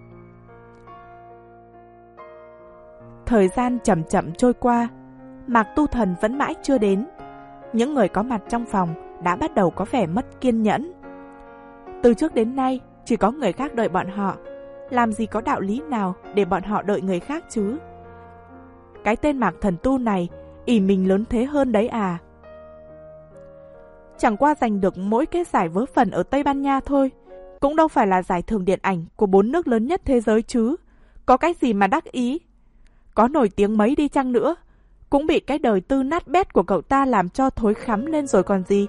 Thời gian chậm chậm trôi qua, Mạc Tu Thần vẫn mãi chưa đến. Những người có mặt trong phòng đã bắt đầu có vẻ mất kiên nhẫn. Từ trước đến nay, chỉ có người khác đợi bọn họ, làm gì có đạo lý nào để bọn họ đợi người khác chứ? Cái tên Mạc Thần Tu này, ỷ mình lớn thế hơn đấy à? Chẳng qua giành được mỗi cái giải vớ vẩn ở Tây Ban Nha thôi, cũng đâu phải là giải thưởng điện ảnh của bốn nước lớn nhất thế giới chứ. Có cái gì mà đắc ý? Có nổi tiếng mấy đi chăng nữa, cũng bị cái đời tư nát bét của cậu ta làm cho thối khắm lên rồi còn gì.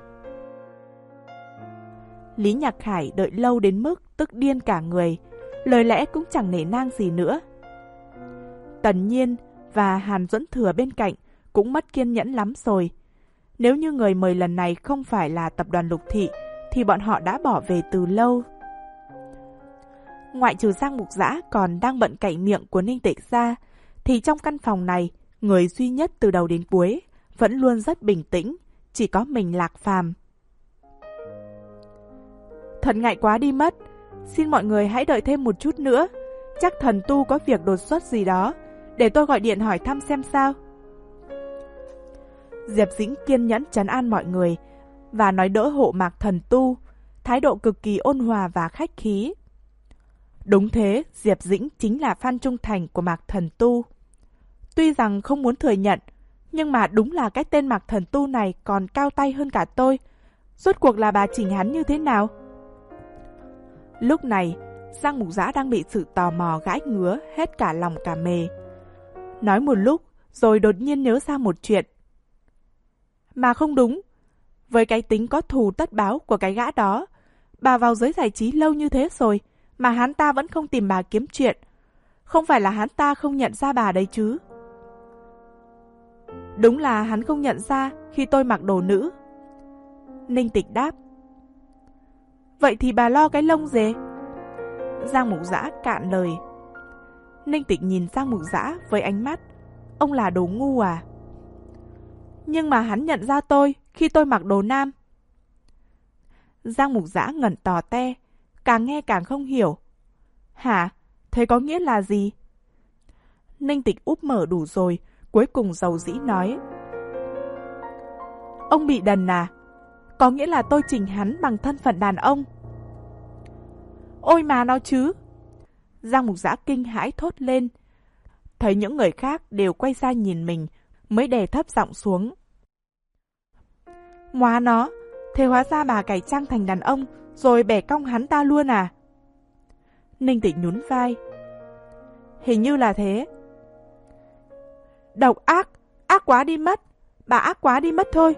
Lý Nhạc Khải đợi lâu đến mức tức điên cả người, lời lẽ cũng chẳng nể nang gì nữa. Tần Nhiên và Hàn Duẫn Thừa bên cạnh cũng mất kiên nhẫn lắm rồi. Nếu như người mời lần này không phải là tập đoàn Lục Thị, thì bọn họ đã bỏ về từ lâu. Ngoại trừ Giang Mục Giã còn đang bận cạy miệng của Ninh Tịch ra, thì trong căn phòng này, người duy nhất từ đầu đến cuối vẫn luôn rất bình tĩnh, chỉ có mình Lạc Phàm. Thật ngại quá đi mất, xin mọi người hãy đợi thêm một chút nữa, chắc Thần Tu có việc đột xuất gì đó, để tôi gọi điện hỏi thăm xem sao. Diệp Dĩnh kiên nhẫn trấn an mọi người và nói đỡ hộ Mạc Thần Tu, thái độ cực kỳ ôn hòa và khách khí. Đúng thế, Diệp Dĩnh chính là fan trung thành của Mạc Thần Tu. Tuy rằng không muốn thừa nhận, nhưng mà đúng là cái tên Mạc Thần Tu này còn cao tay hơn cả tôi. Rốt cuộc là bà chỉnh hắn như thế nào? Lúc này, Giang Mục Giã đang bị sự tò mò gãi ngứa hết cả lòng cả mề. Nói một lúc, rồi đột nhiên nhớ ra một chuyện. Mà không đúng, với cái tính có thù tất báo của cái gã đó, bà vào giới giải trí lâu như thế rồi, mà hắn ta vẫn không tìm bà kiếm chuyện. Không phải là hắn ta không nhận ra bà đấy chứ? Đúng là hắn không nhận ra khi tôi mặc đồ nữ. Ninh Tịch đáp. Vậy thì bà lo cái lông gì? Giang Mục Giã cạn lời. Ninh Tịch nhìn Giang Mục Giã với ánh mắt, ông là đồ ngu à? Nhưng mà hắn nhận ra tôi khi tôi mặc đồ nam. Giang Mục Giã ngẩn tò te, càng nghe càng không hiểu. Hả? Thế có nghĩa là gì? Ninh Tịch úp mở đủ rồi, cuối cùng dầu dĩ nói. Ông bị đần à? Có nghĩa là tôi chỉnh hắn bằng thân phận đàn ông. Ôi mà nó chứ! Giang Mục Giã kinh hãi thốt lên. Thấy những người khác đều quay ra nhìn mình, mới đè thấp giọng xuống. Móa nó, thế hóa ra bà cải trang thành đàn ông, rồi bẻ cong hắn ta luôn à? Ninh Tịch nhún vai. Hình như là thế. Độc ác, ác quá đi mất, bà ác quá đi mất thôi.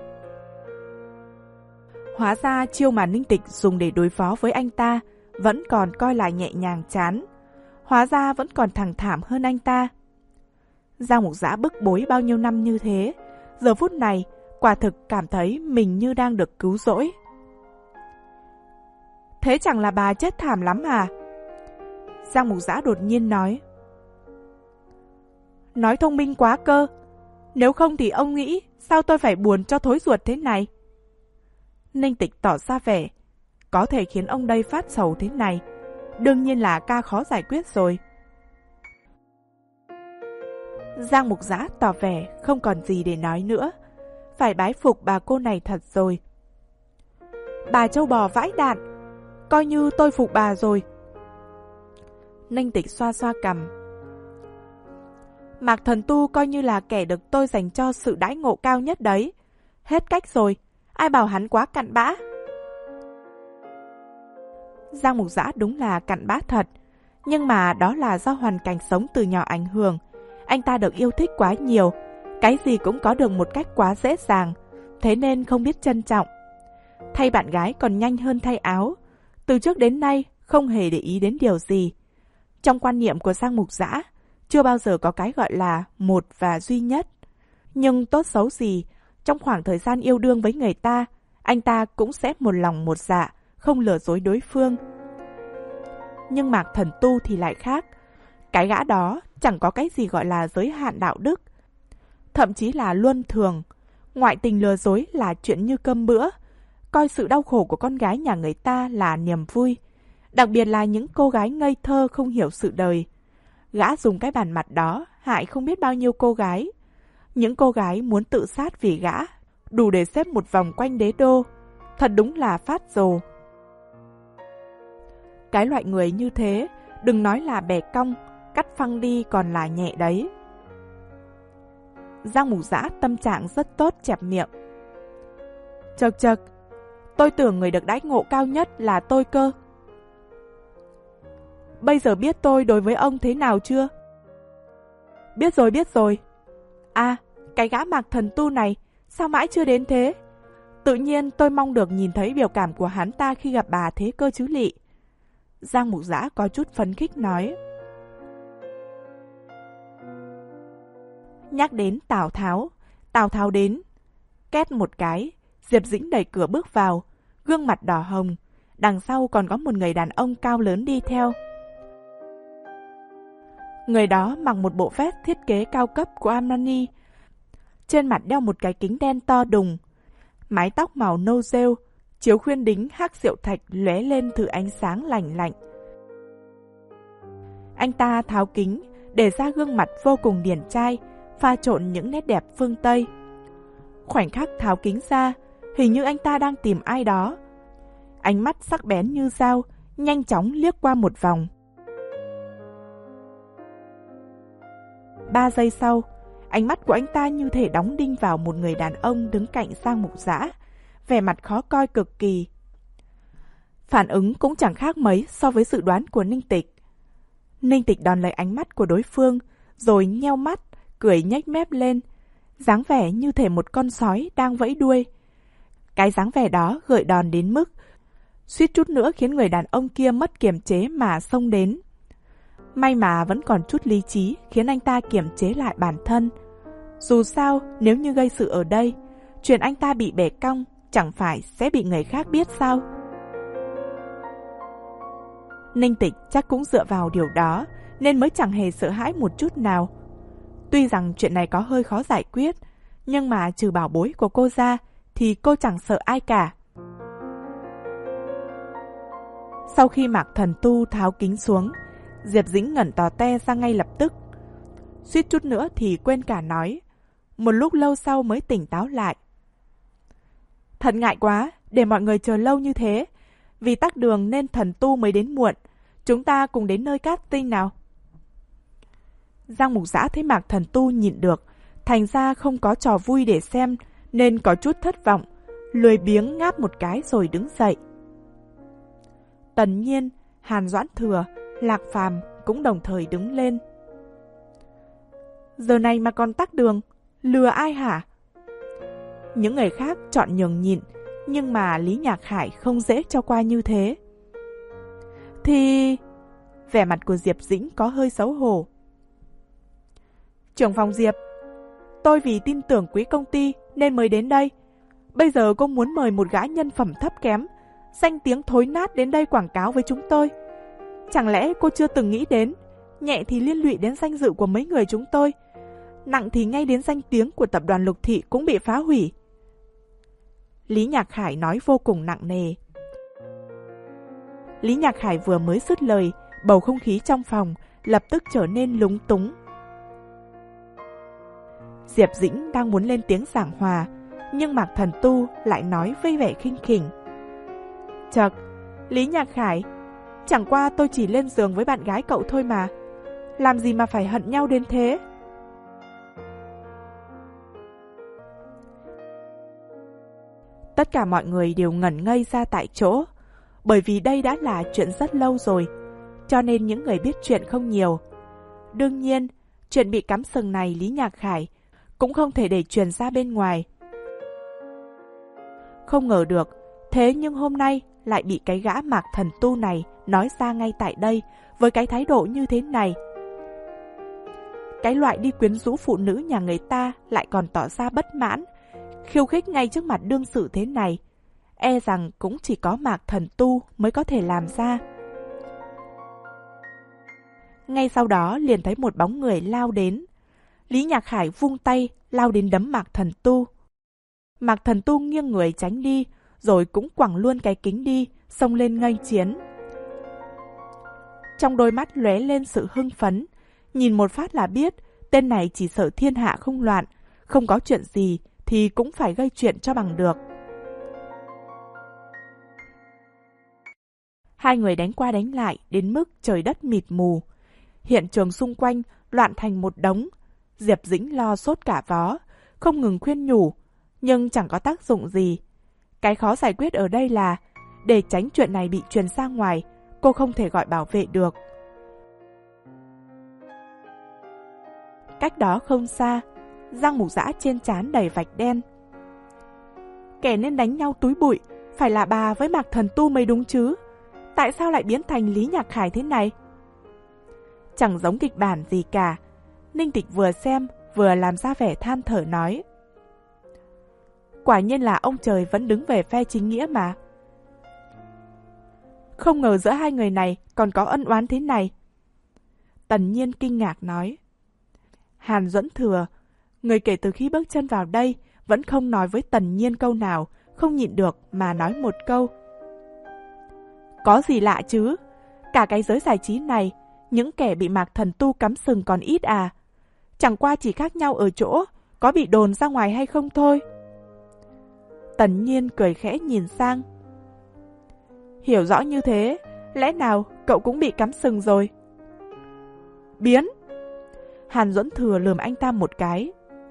Hóa ra chiêu mà Ninh Tịch dùng để đối phó với anh ta vẫn còn coi là nhẹ nhàng chán. Hóa ra vẫn còn thằng thảm hơn anh ta. Giang Mục Dã bức bối bao nhiêu năm như thế, giờ phút này quả thực cảm thấy mình như đang được cứu rỗi. Thế chẳng là bà chết thảm lắm à? Giang Mục Dã đột nhiên nói. Nói thông minh quá cơ. Nếu không thì ông nghĩ sao tôi phải buồn cho thối ruột thế này? Ninh Tịch tỏ ra vẻ. Có thể khiến ông đây phát sầu thế này, đương nhiên là ca khó giải quyết rồi. Giang Mục Dã tỏ vẻ không còn gì để nói nữa. Phải bái phục bà cô này thật rồi. Bà trâu bò vãi đạn, coi như tôi phục bà rồi. Ninh Tịch xoa xoa cằm. Mạc Thần Tu coi như là kẻ được tôi dành cho sự đãi ngộ cao nhất đấy. Hết cách rồi, ai bảo hắn quá cặn bã. Giang Mục Dã đúng là cặn bã thật, nhưng mà đó là do hoàn cảnh sống từ nhỏ ảnh hưởng. Anh ta được yêu thích quá nhiều, cái gì cũng có được một cách quá dễ dàng, thế nên không biết trân trọng. Thay bạn gái còn nhanh hơn thay áo, từ trước đến nay không hề để ý đến điều gì. Trong quan niệm của Giang Mục Dã, chưa bao giờ có cái gọi là một và duy nhất. Nhưng tốt xấu gì, trong khoảng thời gian yêu đương với người ta, anh ta cũng sẽ một lòng một dạ, không lừa dối đối phương. Nhưng Mạc Thần Tu thì lại khác. Cái gã đó chẳng có cái gì gọi là giới hạn đạo đức, thậm chí là luân thường. Ngoại tình lừa dối là chuyện như cơm bữa, coi sự đau khổ của con gái nhà người ta là niềm vui, đặc biệt là những cô gái ngây thơ không hiểu sự đời. Gã dùng cái bản mặt đó hại không biết bao nhiêu cô gái. Những cô gái muốn tự sát vì gã, đủ để xếp một vòng quanh đế đô. Thật đúng là phát rồ. Cái loại người như thế, đừng nói là bẻ cong, cắt phăng đi còn là nhẹ đấy. Giang Mục Dã tâm trạng rất tốt chẹp miệng. Chật chật, tôi tưởng người được đãi ngộ cao nhất là tôi cơ. Bây giờ biết tôi đối với ông thế nào chưa? Biết rồi, biết rồi. À, cái gã Mạc Thần Tu này, sao mãi chưa đến thế? Tự nhiên tôi mong được nhìn thấy biểu cảm của hắn ta khi gặp bà thế cơ chứ lị. Giang Mục Dã có chút phấn khích nói. Nhắc đến Tào Tháo, Tào Tháo đến. Két một cái, Diệp Dĩnh đẩy cửa bước vào, gương mặt đỏ hồng. Đằng sau còn có một người đàn ông cao lớn đi theo. Người đó mặc một bộ vest thiết kế cao cấp của Armani. Trên mặt đeo một cái kính đen to đùng. Mái tóc màu nâu rêu, chiếu khuyên đính hắc rượu thạch lóe lên thử ánh sáng lạnh lạnh. Anh ta tháo kính, để ra gương mặt vô cùng điển trai, pha trộn những nét đẹp phương Tây. Khoảnh khắc tháo kính ra, hình như anh ta đang tìm ai đó. Ánh mắt sắc bén như dao, nhanh chóng liếc qua một vòng. Ba giây sau, ánh mắt của anh ta như thể đóng đinh vào một người đàn ông đứng cạnh Giang Mục Dã, vẻ mặt khó coi cực kỳ. Phản ứng cũng chẳng khác mấy so với dự đoán của Ninh Tịch. Ninh Tịch đón lấy ánh mắt của đối phương, rồi nheo mắt, cười nhếch mép lên, dáng vẻ như thể một con sói đang vẫy đuôi. Cái dáng vẻ đó gợi đòn đến mức suýt chút nữa khiến người đàn ông kia mất kiềm chế mà xông đến. May mà vẫn còn chút lý trí khiến anh ta kiềm chế lại bản thân. Dù sao, nếu như gây sự ở đây, chuyện anh ta bị bẻ cong chẳng phải sẽ bị người khác biết sao? Ninh Tịch chắc cũng dựa vào điều đó nên mới chẳng hề sợ hãi một chút nào. Tuy rằng chuyện này có hơi khó giải quyết, nhưng mà trừ bảo bối của cô ra thì cô chẳng sợ ai cả. Sau khi Mạc Thần Tu tháo kính xuống, Diệp Dĩnh ngẩn tò te ra ngay lập tức. Suýt chút nữa thì quên cả nói. Một lúc lâu sau mới tỉnh táo lại. Thật ngại quá, để mọi người chờ lâu như thế. Vì tắc đường nên Thần Tu mới đến muộn. Chúng ta cùng đến nơi casting nào. Giang Mục Dã thấy Mạc Thần Tu nhịn được, thành ra không có trò vui để xem, nên có chút thất vọng, lười biếng ngáp một cái rồi đứng dậy. Tần Nhiên, Hàn Doãn Thừa, Lạc Phàm cũng đồng thời đứng lên. Giờ này mà còn tắc đường, lừa ai hả? Những người khác chọn nhường nhịn, nhưng mà Lý Nhạc Khải không dễ cho qua như thế. Thì... Vẻ mặt của Diệp Dĩnh có hơi xấu hổ. Trưởng phòng Diệp, tôi vì tin tưởng quý công ty nên mới đến đây. Bây giờ cô muốn mời một gã nhân phẩm thấp kém, danh tiếng thối nát đến đây quảng cáo với chúng tôi. Chẳng lẽ cô chưa từng nghĩ đến, nhẹ thì liên lụy đến danh dự của mấy người chúng tôi, nặng thì ngay đến danh tiếng của tập đoàn Lục Thị cũng bị phá hủy. Lý Nhạc Khải nói vô cùng nặng nề. Lý Nhạc Khải vừa mới dứt lời, bầu không khí trong phòng lập tức trở nên lúng túng. Diệp Dĩnh đang muốn lên tiếng giảng hòa, nhưng Mạc Thần Tu lại nói với vẻ khinh khỉnh. Chậc, Lý Nhạc Khải, chẳng qua tôi chỉ lên giường với bạn gái cậu thôi mà, làm gì mà phải hận nhau đến thế? Tất cả mọi người đều ngẩn ngây ra tại chỗ, bởi vì đây đã là chuyện rất lâu rồi, cho nên những người biết chuyện không nhiều. Đương nhiên, chuyện bị cắm sừng này Lý Nhạc Khải cũng không thể để truyền ra bên ngoài. Không ngờ được, thế nhưng hôm nay lại bị cái gã Mạc Thần Tu này nói ra ngay tại đây với cái thái độ như thế này. Cái loại đi quyến rũ phụ nữ nhà người ta lại còn tỏ ra bất mãn, khiêu khích ngay trước mặt đương sự thế này, e rằng cũng chỉ có Mạc Thần Tu mới có thể làm ra. Ngay sau đó liền thấy một bóng người lao đến. Lý Nhạc Khải vung tay lao đến đấm Mạc Thần Tu. Mạc Thần Tu nghiêng người tránh đi, rồi cũng quẳng luôn cái kính đi, xông lên nghênh chiến. Trong đôi mắt lóe lên sự hưng phấn, nhìn một phát là biết tên này chỉ sợ thiên hạ không loạn, không có chuyện gì thì cũng phải gây chuyện cho bằng được. Hai người đánh qua đánh lại đến mức trời đất mịt mù. Hiện trường xung quanh loạn thành một đống. Diệp Dĩnh lo sốt cả vó, không ngừng khuyên nhủ, nhưng chẳng có tác dụng gì. Cái khó giải quyết ở đây là, để tránh chuyện này bị truyền ra ngoài, cô không thể gọi bảo vệ được. Cách đó không xa, Giang Mục Dã trên trán đầy vạch đen. Kẻ nên đánh nhau túi bụi phải là bà với Mạc Thần Tu mới đúng chứ. Tại sao lại biến thành Lý Nhạc Khải thế này? Chẳng giống kịch bản gì cả. Ninh Tịch vừa xem vừa làm ra vẻ than thở nói. Quả nhiên là ông trời vẫn đứng về phe chính nghĩa mà. Không ngờ giữa hai người này còn có ân oán thế này. Tần Nhiên kinh ngạc nói. Hàn Duẫn Thừa, người kể từ khi bước chân vào đây vẫn không nói với Tần Nhiên câu nào, không nhịn được mà nói một câu. Có gì lạ chứ? Cả cái giới giải trí này, những kẻ bị Mạc Thần Tu cắm sừng còn ít à? Chẳng qua chỉ khác nhau ở chỗ, có bị đồn ra ngoài hay không thôi. Tần Nhiên cười khẽ nhìn sang. Hiểu rõ như thế, lẽ nào cậu cũng bị cắm sừng rồi? Biến! Hàn Duẫn Thừa lườm anh ta một cái.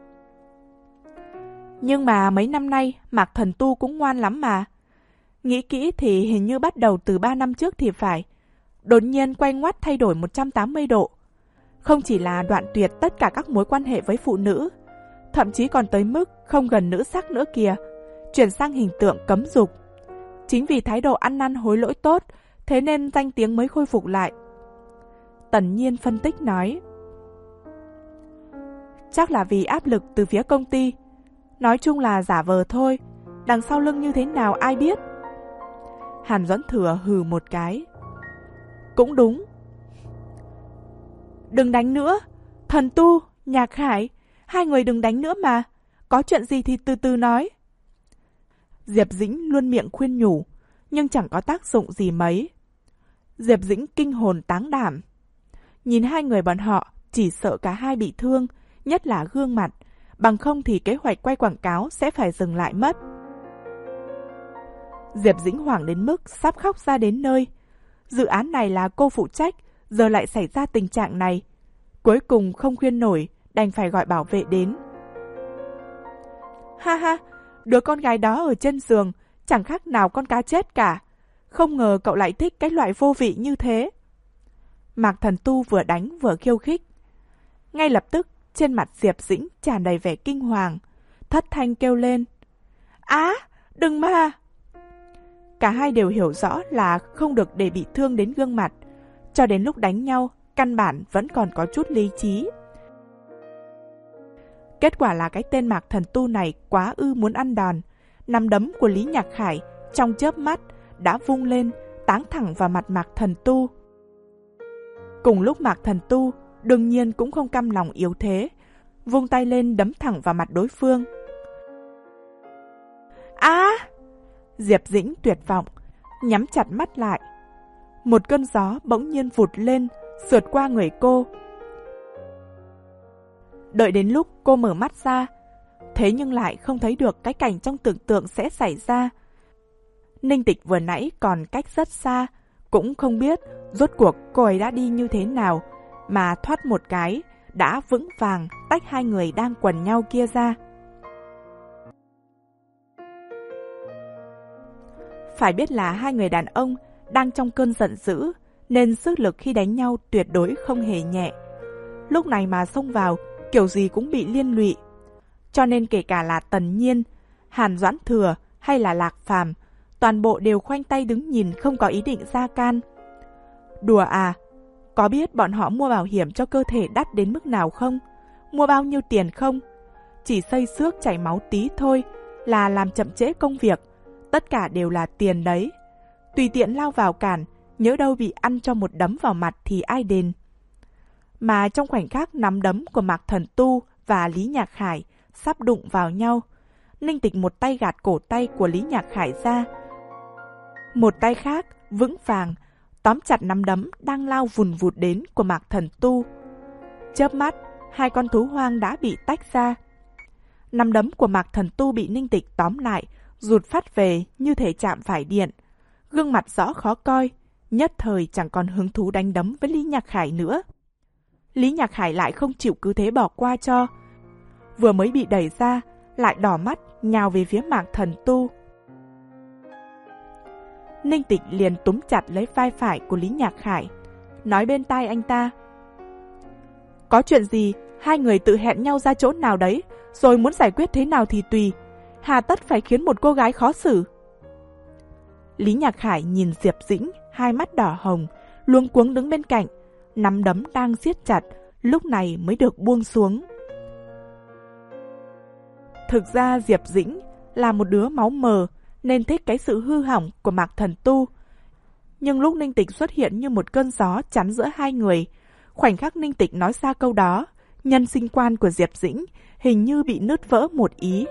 Nhưng mà mấy năm nay Mạc Thần Tu cũng ngoan lắm mà. Nghĩ kỹ thì hình như bắt đầu từ ba năm trước thì phải. Đột nhiên quay ngoắt thay đổi một trăm tám mươi độ. Không chỉ là đoạn tuyệt tất cả các mối quan hệ với phụ nữ, thậm chí còn tới mức không gần nữ sắc nữa kìa, chuyển sang hình tượng cấm dục. Chính vì thái độ ăn năn hối lỗi tốt, thế nên danh tiếng mới khôi phục lại. Tần Nhiên phân tích nói. Chắc là vì áp lực từ phía công ty. Nói chung là giả vờ thôi, đằng sau lưng như thế nào ai biết. Hàn Duẫn Thừa hừ một cái. Cũng đúng. Đừng đánh nữa. Thần Tu, Nhạc Khải, hai người đừng đánh nữa mà. Có chuyện gì thì từ từ nói. Diệp Dĩnh luôn miệng khuyên nhủ, nhưng chẳng có tác dụng gì mấy. Diệp Dĩnh kinh hồn táng đảm. Nhìn hai người bọn họ, chỉ sợ cả hai bị thương, nhất là gương mặt, bằng không thì kế hoạch quay quảng cáo sẽ phải dừng lại mất. Diệp Dĩnh hoảng đến mức sắp khóc ra đến nơi. Dự án này là cô phụ trách, giờ lại xảy ra tình trạng này. Cuối cùng không khuyên nổi, đành phải gọi bảo vệ đến. Ha ha, đứa con gái đó ở trên giường, chẳng khác nào con cá chết cả. Không ngờ cậu lại thích cái loại vô vị như thế. Mạc Thần Tu vừa đánh vừa khiêu khích. Ngay lập tức, trên mặt Diệp Dĩnh tràn đầy vẻ kinh hoàng, thất thanh kêu lên. Á, đừng mà! Cả hai đều hiểu rõ là không được để bị thương đến gương mặt. Cho đến lúc đánh nhau, căn bản vẫn còn có chút lý trí. Kết quả là cái tên Mạc Thần Tu này quá ư muốn ăn đòn. Nắm đấm của Lý Nhạc Khải trong chớp mắt đã vung lên, táng thẳng vào mặt Mạc Thần Tu. Cùng lúc Mạc Thần Tu đương nhiên cũng không cam lòng yếu thế, vung tay lên đấm thẳng vào mặt đối phương. Á! Diệp Dĩnh tuyệt vọng, nhắm chặt mắt lại. Một cơn gió bỗng nhiên vụt lên, sượt qua người cô. Đợi đến lúc cô mở mắt ra, thế nhưng lại không thấy được cái cảnh trong tưởng tượng sẽ xảy ra. Ninh Tịch vừa nãy còn cách rất xa, cũng không biết rốt cuộc cô ấy đã đi như thế nào, mà thoát một cái, đã vững vàng tách hai người đang quần nhau kia ra. Phải biết là hai người đàn ông đang trong cơn giận dữ, nên sức lực khi đánh nhau tuyệt đối không hề nhẹ. Lúc này mà xông vào, kiểu gì cũng bị liên lụy. Cho nên kể cả là Tần Nhiên, Hàn Doãn Thừa hay là Lạc Phàm, toàn bộ đều khoanh tay đứng nhìn, không có ý định ra can. Đùa à? Có biết bọn họ mua bảo hiểm cho cơ thể đắt đến mức nào không? Mua bao nhiêu tiền không? Chỉ xây xước chảy máu tí thôi là làm chậm trễ công việc. Tất cả đều là tiền đấy. Tùy tiện lao vào cản, nhỡ đâu bị ăn cho một đấm vào mặt thì ai đền. Mà trong khoảnh khắc nắm đấm của Mạc Thần Tu và Lý Nhạc Khải sắp đụng vào nhau, Ninh Tịch một tay gạt cổ tay của Lý Nhạc Khải ra, một tay khác vững vàng tóm chặt nắm đấm đang lao vùn vụt đến của Mạc Thần Tu. Chớp mắt, hai con thú hoang đã bị tách ra. Nắm đấm của Mạc Thần Tu bị Ninh Tịch tóm lại, rụt phát về như thể chạm phải điện. Gương mặt rõ khó coi, nhất thời chẳng còn hứng thú đánh đấm với Lý Nhạc Khải nữa. Lý Nhạc Khải lại không chịu cứ thế bỏ qua cho. Vừa mới bị đẩy ra, lại đỏ mắt nhào về phía Mạc Thần Tu. Ninh Tịch liền túm chặt lấy vai phải của Lý Nhạc Khải, nói bên tai anh ta. Có chuyện gì, hai người tự hẹn nhau ra chỗ nào đấy, rồi muốn giải quyết thế nào thì tùy. Hà tất phải khiến một cô gái khó xử. Lý Nhạc Khải nhìn Diệp Dĩnh, hai mắt đỏ hồng, luống cuống đứng bên cạnh, nắm đấm đang siết chặt, lúc này mới được buông xuống. Thực ra Diệp Dĩnh là một đứa máu mờ, nên thích cái sự hư hỏng của Mạc Thần Tu. Nhưng lúc Ninh Tịch xuất hiện như một cơn gió chắn giữa hai người, khoảnh khắc Ninh Tịch nói ra câu đó, nhân sinh quan của Diệp Dĩnh hình như bị nứt vỡ một ý.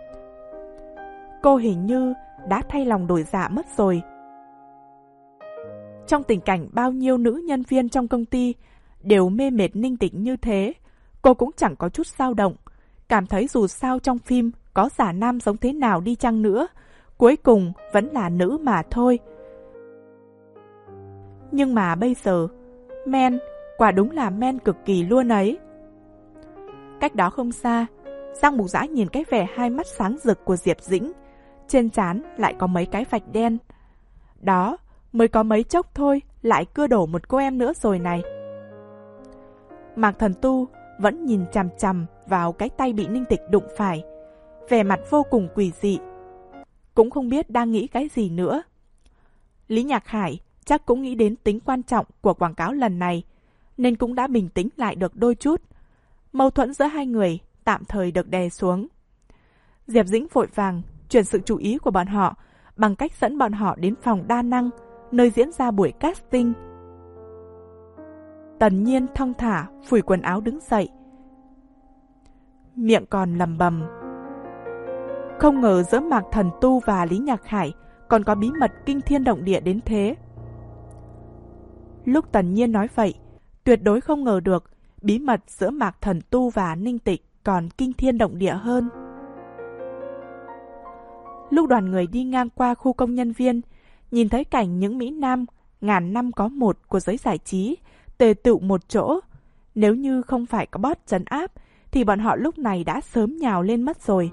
Cô hình như đã thay lòng đổi dạ mất rồi. Trong tình cảnh bao nhiêu nữ nhân viên trong công ty đều mê mệt Ninh Tịch như thế, cô cũng chẳng có chút dao động, cảm thấy dù sao trong phim có giả nam giống thế nào đi chăng nữa, cuối cùng vẫn là nữ mà thôi. Nhưng mà bây giờ, men, quả đúng là men cực kỳ luôn ấy. Cách đó không xa, Giang Mục Dã nhìn cái vẻ hai mắt sáng rực của Diệp Dĩnh, trên trán lại có mấy cái vạch đen. Đó, mới có mấy chốc thôi, lại cưa đổ một cô em nữa rồi này. Mạc Thần Tu vẫn nhìn chằm chằm vào cái tay bị Ninh Tịch đụng phải, vẻ mặt vô cùng quỷ dị, cũng không biết đang nghĩ cái gì nữa. Lý Nhạc Khải chắc cũng nghĩ đến tính quan trọng của quảng cáo lần này, nên cũng đã bình tĩnh lại được đôi chút. Mâu thuẫn giữa hai người tạm thời được đè xuống. Diệp Dĩnh vội vàng chuyển sự chú ý của bọn họ bằng cách dẫn bọn họ đến phòng đa năng, nơi diễn ra buổi casting. Tần Nhiên thong thả phủi quần áo đứng dậy, miệng còn lầm bầm. Không ngờ giữa Mạc Thần Tu và Lý Nhạc Khải còn có bí mật kinh thiên động địa đến thế. Lúc Tần Nhiên nói vậy, tuyệt đối không ngờ được bí mật giữa Mạc Thần Tu và Ninh Tịch còn kinh thiên động địa hơn. Lúc đoàn người đi ngang qua khu công nhân viên, nhìn thấy cảnh những Mỹ Nam ngàn năm có một của giới giải trí tề tựu một chỗ, nếu như không phải có boss trấn áp thì bọn họ lúc này đã sớm nhào lên mất rồi.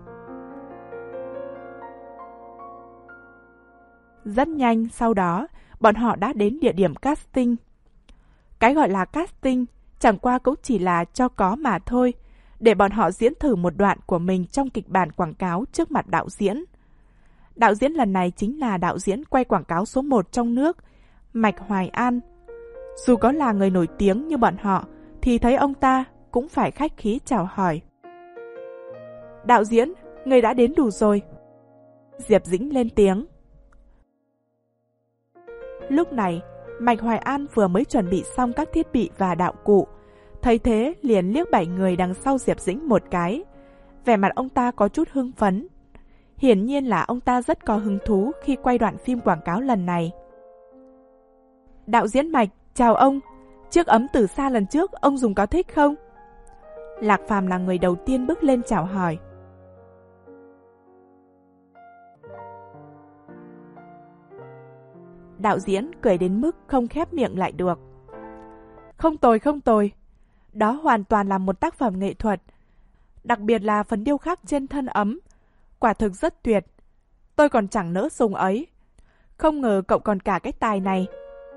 Rất nhanh sau đó, bọn họ đã đến địa điểm casting. Cái gọi là casting chẳng qua cũng chỉ là cho có mà thôi, để bọn họ diễn thử một đoạn của mình trong kịch bản quảng cáo trước mặt đạo diễn. Đạo diễn lần này chính là đạo diễn quay quảng cáo số một trong nước, Mạch Hoài An. Dù có là người nổi tiếng như bọn họ, thì thấy ông ta cũng phải khách khí chào hỏi. Đạo diễn, người đã đến đủ rồi. Diệp Dĩnh lên tiếng. Lúc này, Mạch Hoài An vừa mới chuẩn bị xong các thiết bị và đạo cụ. Thấy thế liền liếc bảy người đằng sau Diệp Dĩnh một cái. Vẻ mặt ông ta có chút hưng phấn. Hiển nhiên là ông ta rất có hứng thú khi quay đoạn phim quảng cáo lần này. Đạo diễn Mạch, chào ông. Chiếc ấm từ xa lần trước ông dùng có thích không? Lạc Phàm là người đầu tiên bước lên chào hỏi. Đạo diễn cười đến mức không khép miệng lại được. Không tồi, không tồi. Đó hoàn toàn là một tác phẩm nghệ thuật. Đặc biệt là phần điêu khắc trên thân ấm. Quả thực rất tuyệt. Tôi còn chẳng nỡ dùng ấy. Không ngờ cậu còn cả cái tài này.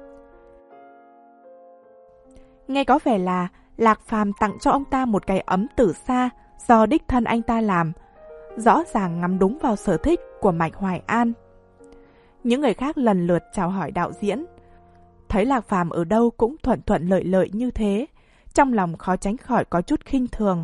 Nghe có vẻ là Lạc Phàm tặng cho ông ta một cái ấm từ xa do đích thân anh ta làm. Rõ ràng ngắm đúng vào sở thích của Mạch Hoài An. Những người khác lần lượt chào hỏi đạo diễn. Thấy Lạc Phàm ở đâu cũng thuận thuận lợi lợi như thế, trong lòng khó tránh khỏi có chút khinh thường.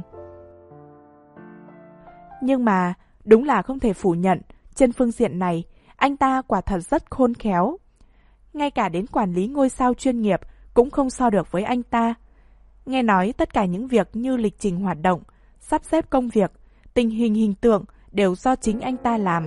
Nhưng mà, đúng là không thể phủ nhận, trên phương diện này, anh ta quả thật rất khôn khéo. Ngay cả đến quản lý ngôi sao chuyên nghiệp cũng không so được với anh ta. Nghe nói tất cả những việc như lịch trình hoạt động, sắp xếp công việc, tình hình hình tượng đều do chính anh ta làm.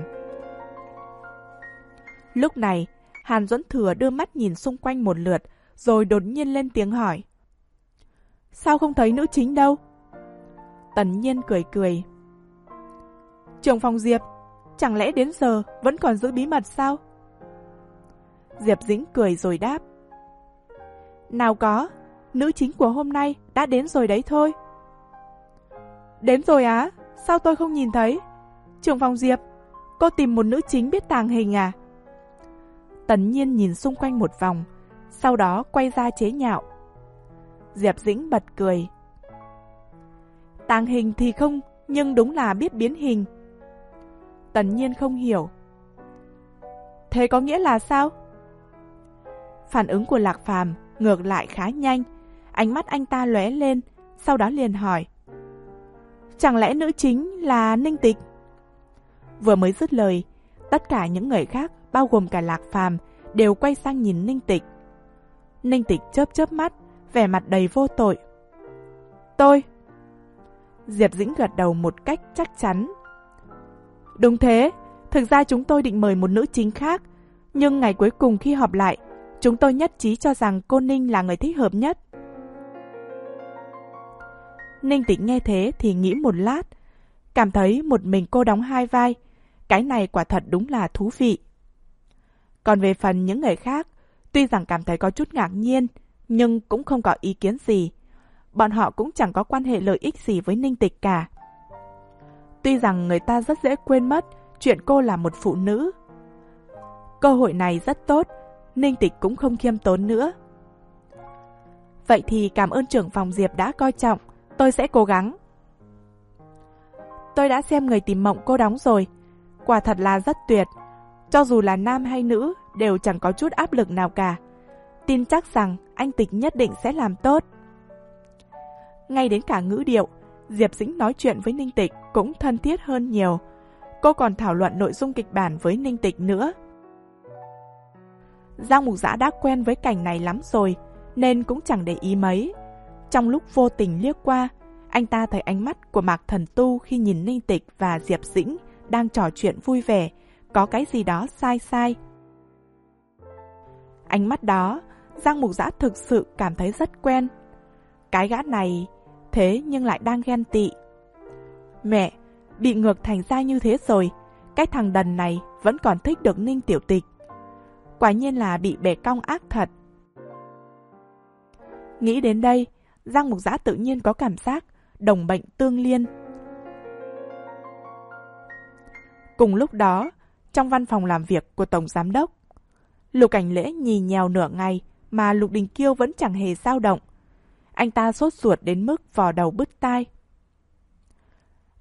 Lúc này, Hàn Duẫn Thừa đưa mắt nhìn xung quanh một lượt, rồi đột nhiên lên tiếng hỏi. Sao không thấy nữ chính đâu? Tần Nhiên cười cười. Trưởng phòng Diệp, chẳng lẽ đến giờ vẫn còn giữ bí mật sao? Diệp Dĩnh cười rồi đáp. Nào có, nữ chính của hôm nay đã đến rồi đấy thôi. Đến rồi á? Sao tôi không nhìn thấy? Trưởng phòng Diệp, cô tìm một nữ chính biết tàng hình à? Tần Nhiên nhìn xung quanh một vòng, sau đó quay ra chế nhạo. Diệp Dĩnh bật cười. Tàng hình thì không, nhưng đúng là biết biến hình. Tần Nhiên không hiểu. Thế có nghĩa là sao? Phản ứng của Lạc Phàm ngược lại khá nhanh, ánh mắt anh ta lóe lên, sau đó liền hỏi. Chẳng lẽ nữ chính là Ninh Tịch? Vừa mới dứt lời, tất cả những người khác, bao gồm cả Lạc Phàm, đều quay sang nhìn Ninh Tịch. Ninh Tịch chớp chớp mắt, vẻ mặt đầy vô tội. Tôi. Diệp Dĩnh gật đầu một cách chắc chắn. Đúng thế, thực ra chúng tôi định mời một nữ chính khác, nhưng ngày cuối cùng khi họp lại, chúng tôi nhất trí cho rằng cô Ninh là người thích hợp nhất. Ninh Tịch nghe thế thì nghĩ một lát, cảm thấy một mình cô đóng hai vai, cái này quả thật đúng là thú vị. Còn về phần những người khác, tuy rằng cảm thấy có chút ngạc nhiên, nhưng cũng không có ý kiến gì. Bọn họ cũng chẳng có quan hệ lợi ích gì với Ninh Tịch cả. Tuy rằng người ta rất dễ quên mất chuyện cô là một phụ nữ. Cơ hội này rất tốt, Ninh Tịch cũng không khiêm tốn nữa. Vậy thì cảm ơn trưởng phòng Diệp đã coi trọng, tôi sẽ cố gắng. Tôi đã xem Người Tìm Mộng cô đóng rồi, quả thật là rất tuyệt. Cho dù là nam hay nữ đều chẳng có chút áp lực nào cả. Tin chắc rằng anh Tịch nhất định sẽ làm tốt. Ngay đến cả ngữ điệu, Diệp Dĩnh nói chuyện với Ninh Tịch cũng thân thiết hơn nhiều. Cô còn thảo luận nội dung kịch bản với Ninh Tịch nữa. Giang Mục Dã đã quen với cảnh này lắm rồi, nên cũng chẳng để ý mấy. Trong lúc vô tình liếc qua, anh ta thấy ánh mắt của Mạc Thần Tu khi nhìn Ninh Tịch và Diệp Dĩnh đang trò chuyện vui vẻ, có cái gì đó sai sai. Ánh mắt đó, Giang Mục Dã thực sự cảm thấy rất quen. Cái gã này, thế nhưng lại đang ghen tị. Mẹ, bị ngược thành ra như thế rồi, cái thằng đần này vẫn còn thích được Ninh Tiểu Tịch. Quả nhiên là bị bẻ cong ác thật. Nghĩ đến đây, Giang Mục Dã tự nhiên có cảm giác đồng bệnh tương liên. Cùng lúc đó, trong văn phòng làm việc của Tổng Giám Đốc, Lục Cảnh Lễ nhì nhèo nửa ngày mà Lục Đình Kiêu vẫn chẳng hề dao động. Anh ta sốt ruột đến mức vò đầu bứt tai.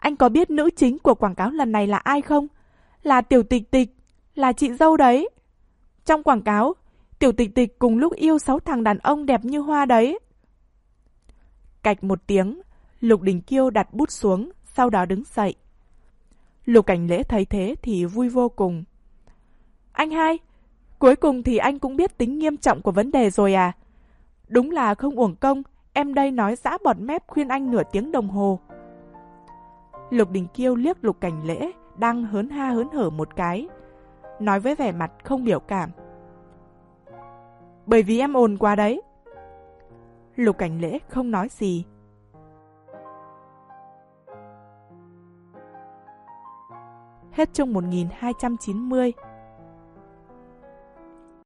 Anh có biết nữ chính của quảng cáo lần này là ai không? Là Tiểu Tịch Tịch, là chị dâu đấy. Trong quảng cáo, Tiểu Tịch Tịch cùng lúc yêu sáu thằng đàn ông đẹp như hoa đấy. Cạch một tiếng, Lục Đình Kiêu đặt bút xuống, sau đó đứng dậy. Lục Cảnh Lễ thấy thế thì vui vô cùng. Anh hai, cuối cùng thì anh cũng biết tính nghiêm trọng của vấn đề rồi à? Đúng là không uổng công, em đây nói giã bọt mép khuyên anh nửa tiếng đồng hồ. Lục Đình Kiêu liếc Lục Cảnh Lễ đang hớn ha hớn hở một cái, nói với vẻ mặt không biểu cảm. Bởi vì em ồn quá đấy. Lục Cảnh Lễ không nói gì. Hết chương một nghìn hai trăm chín mươi.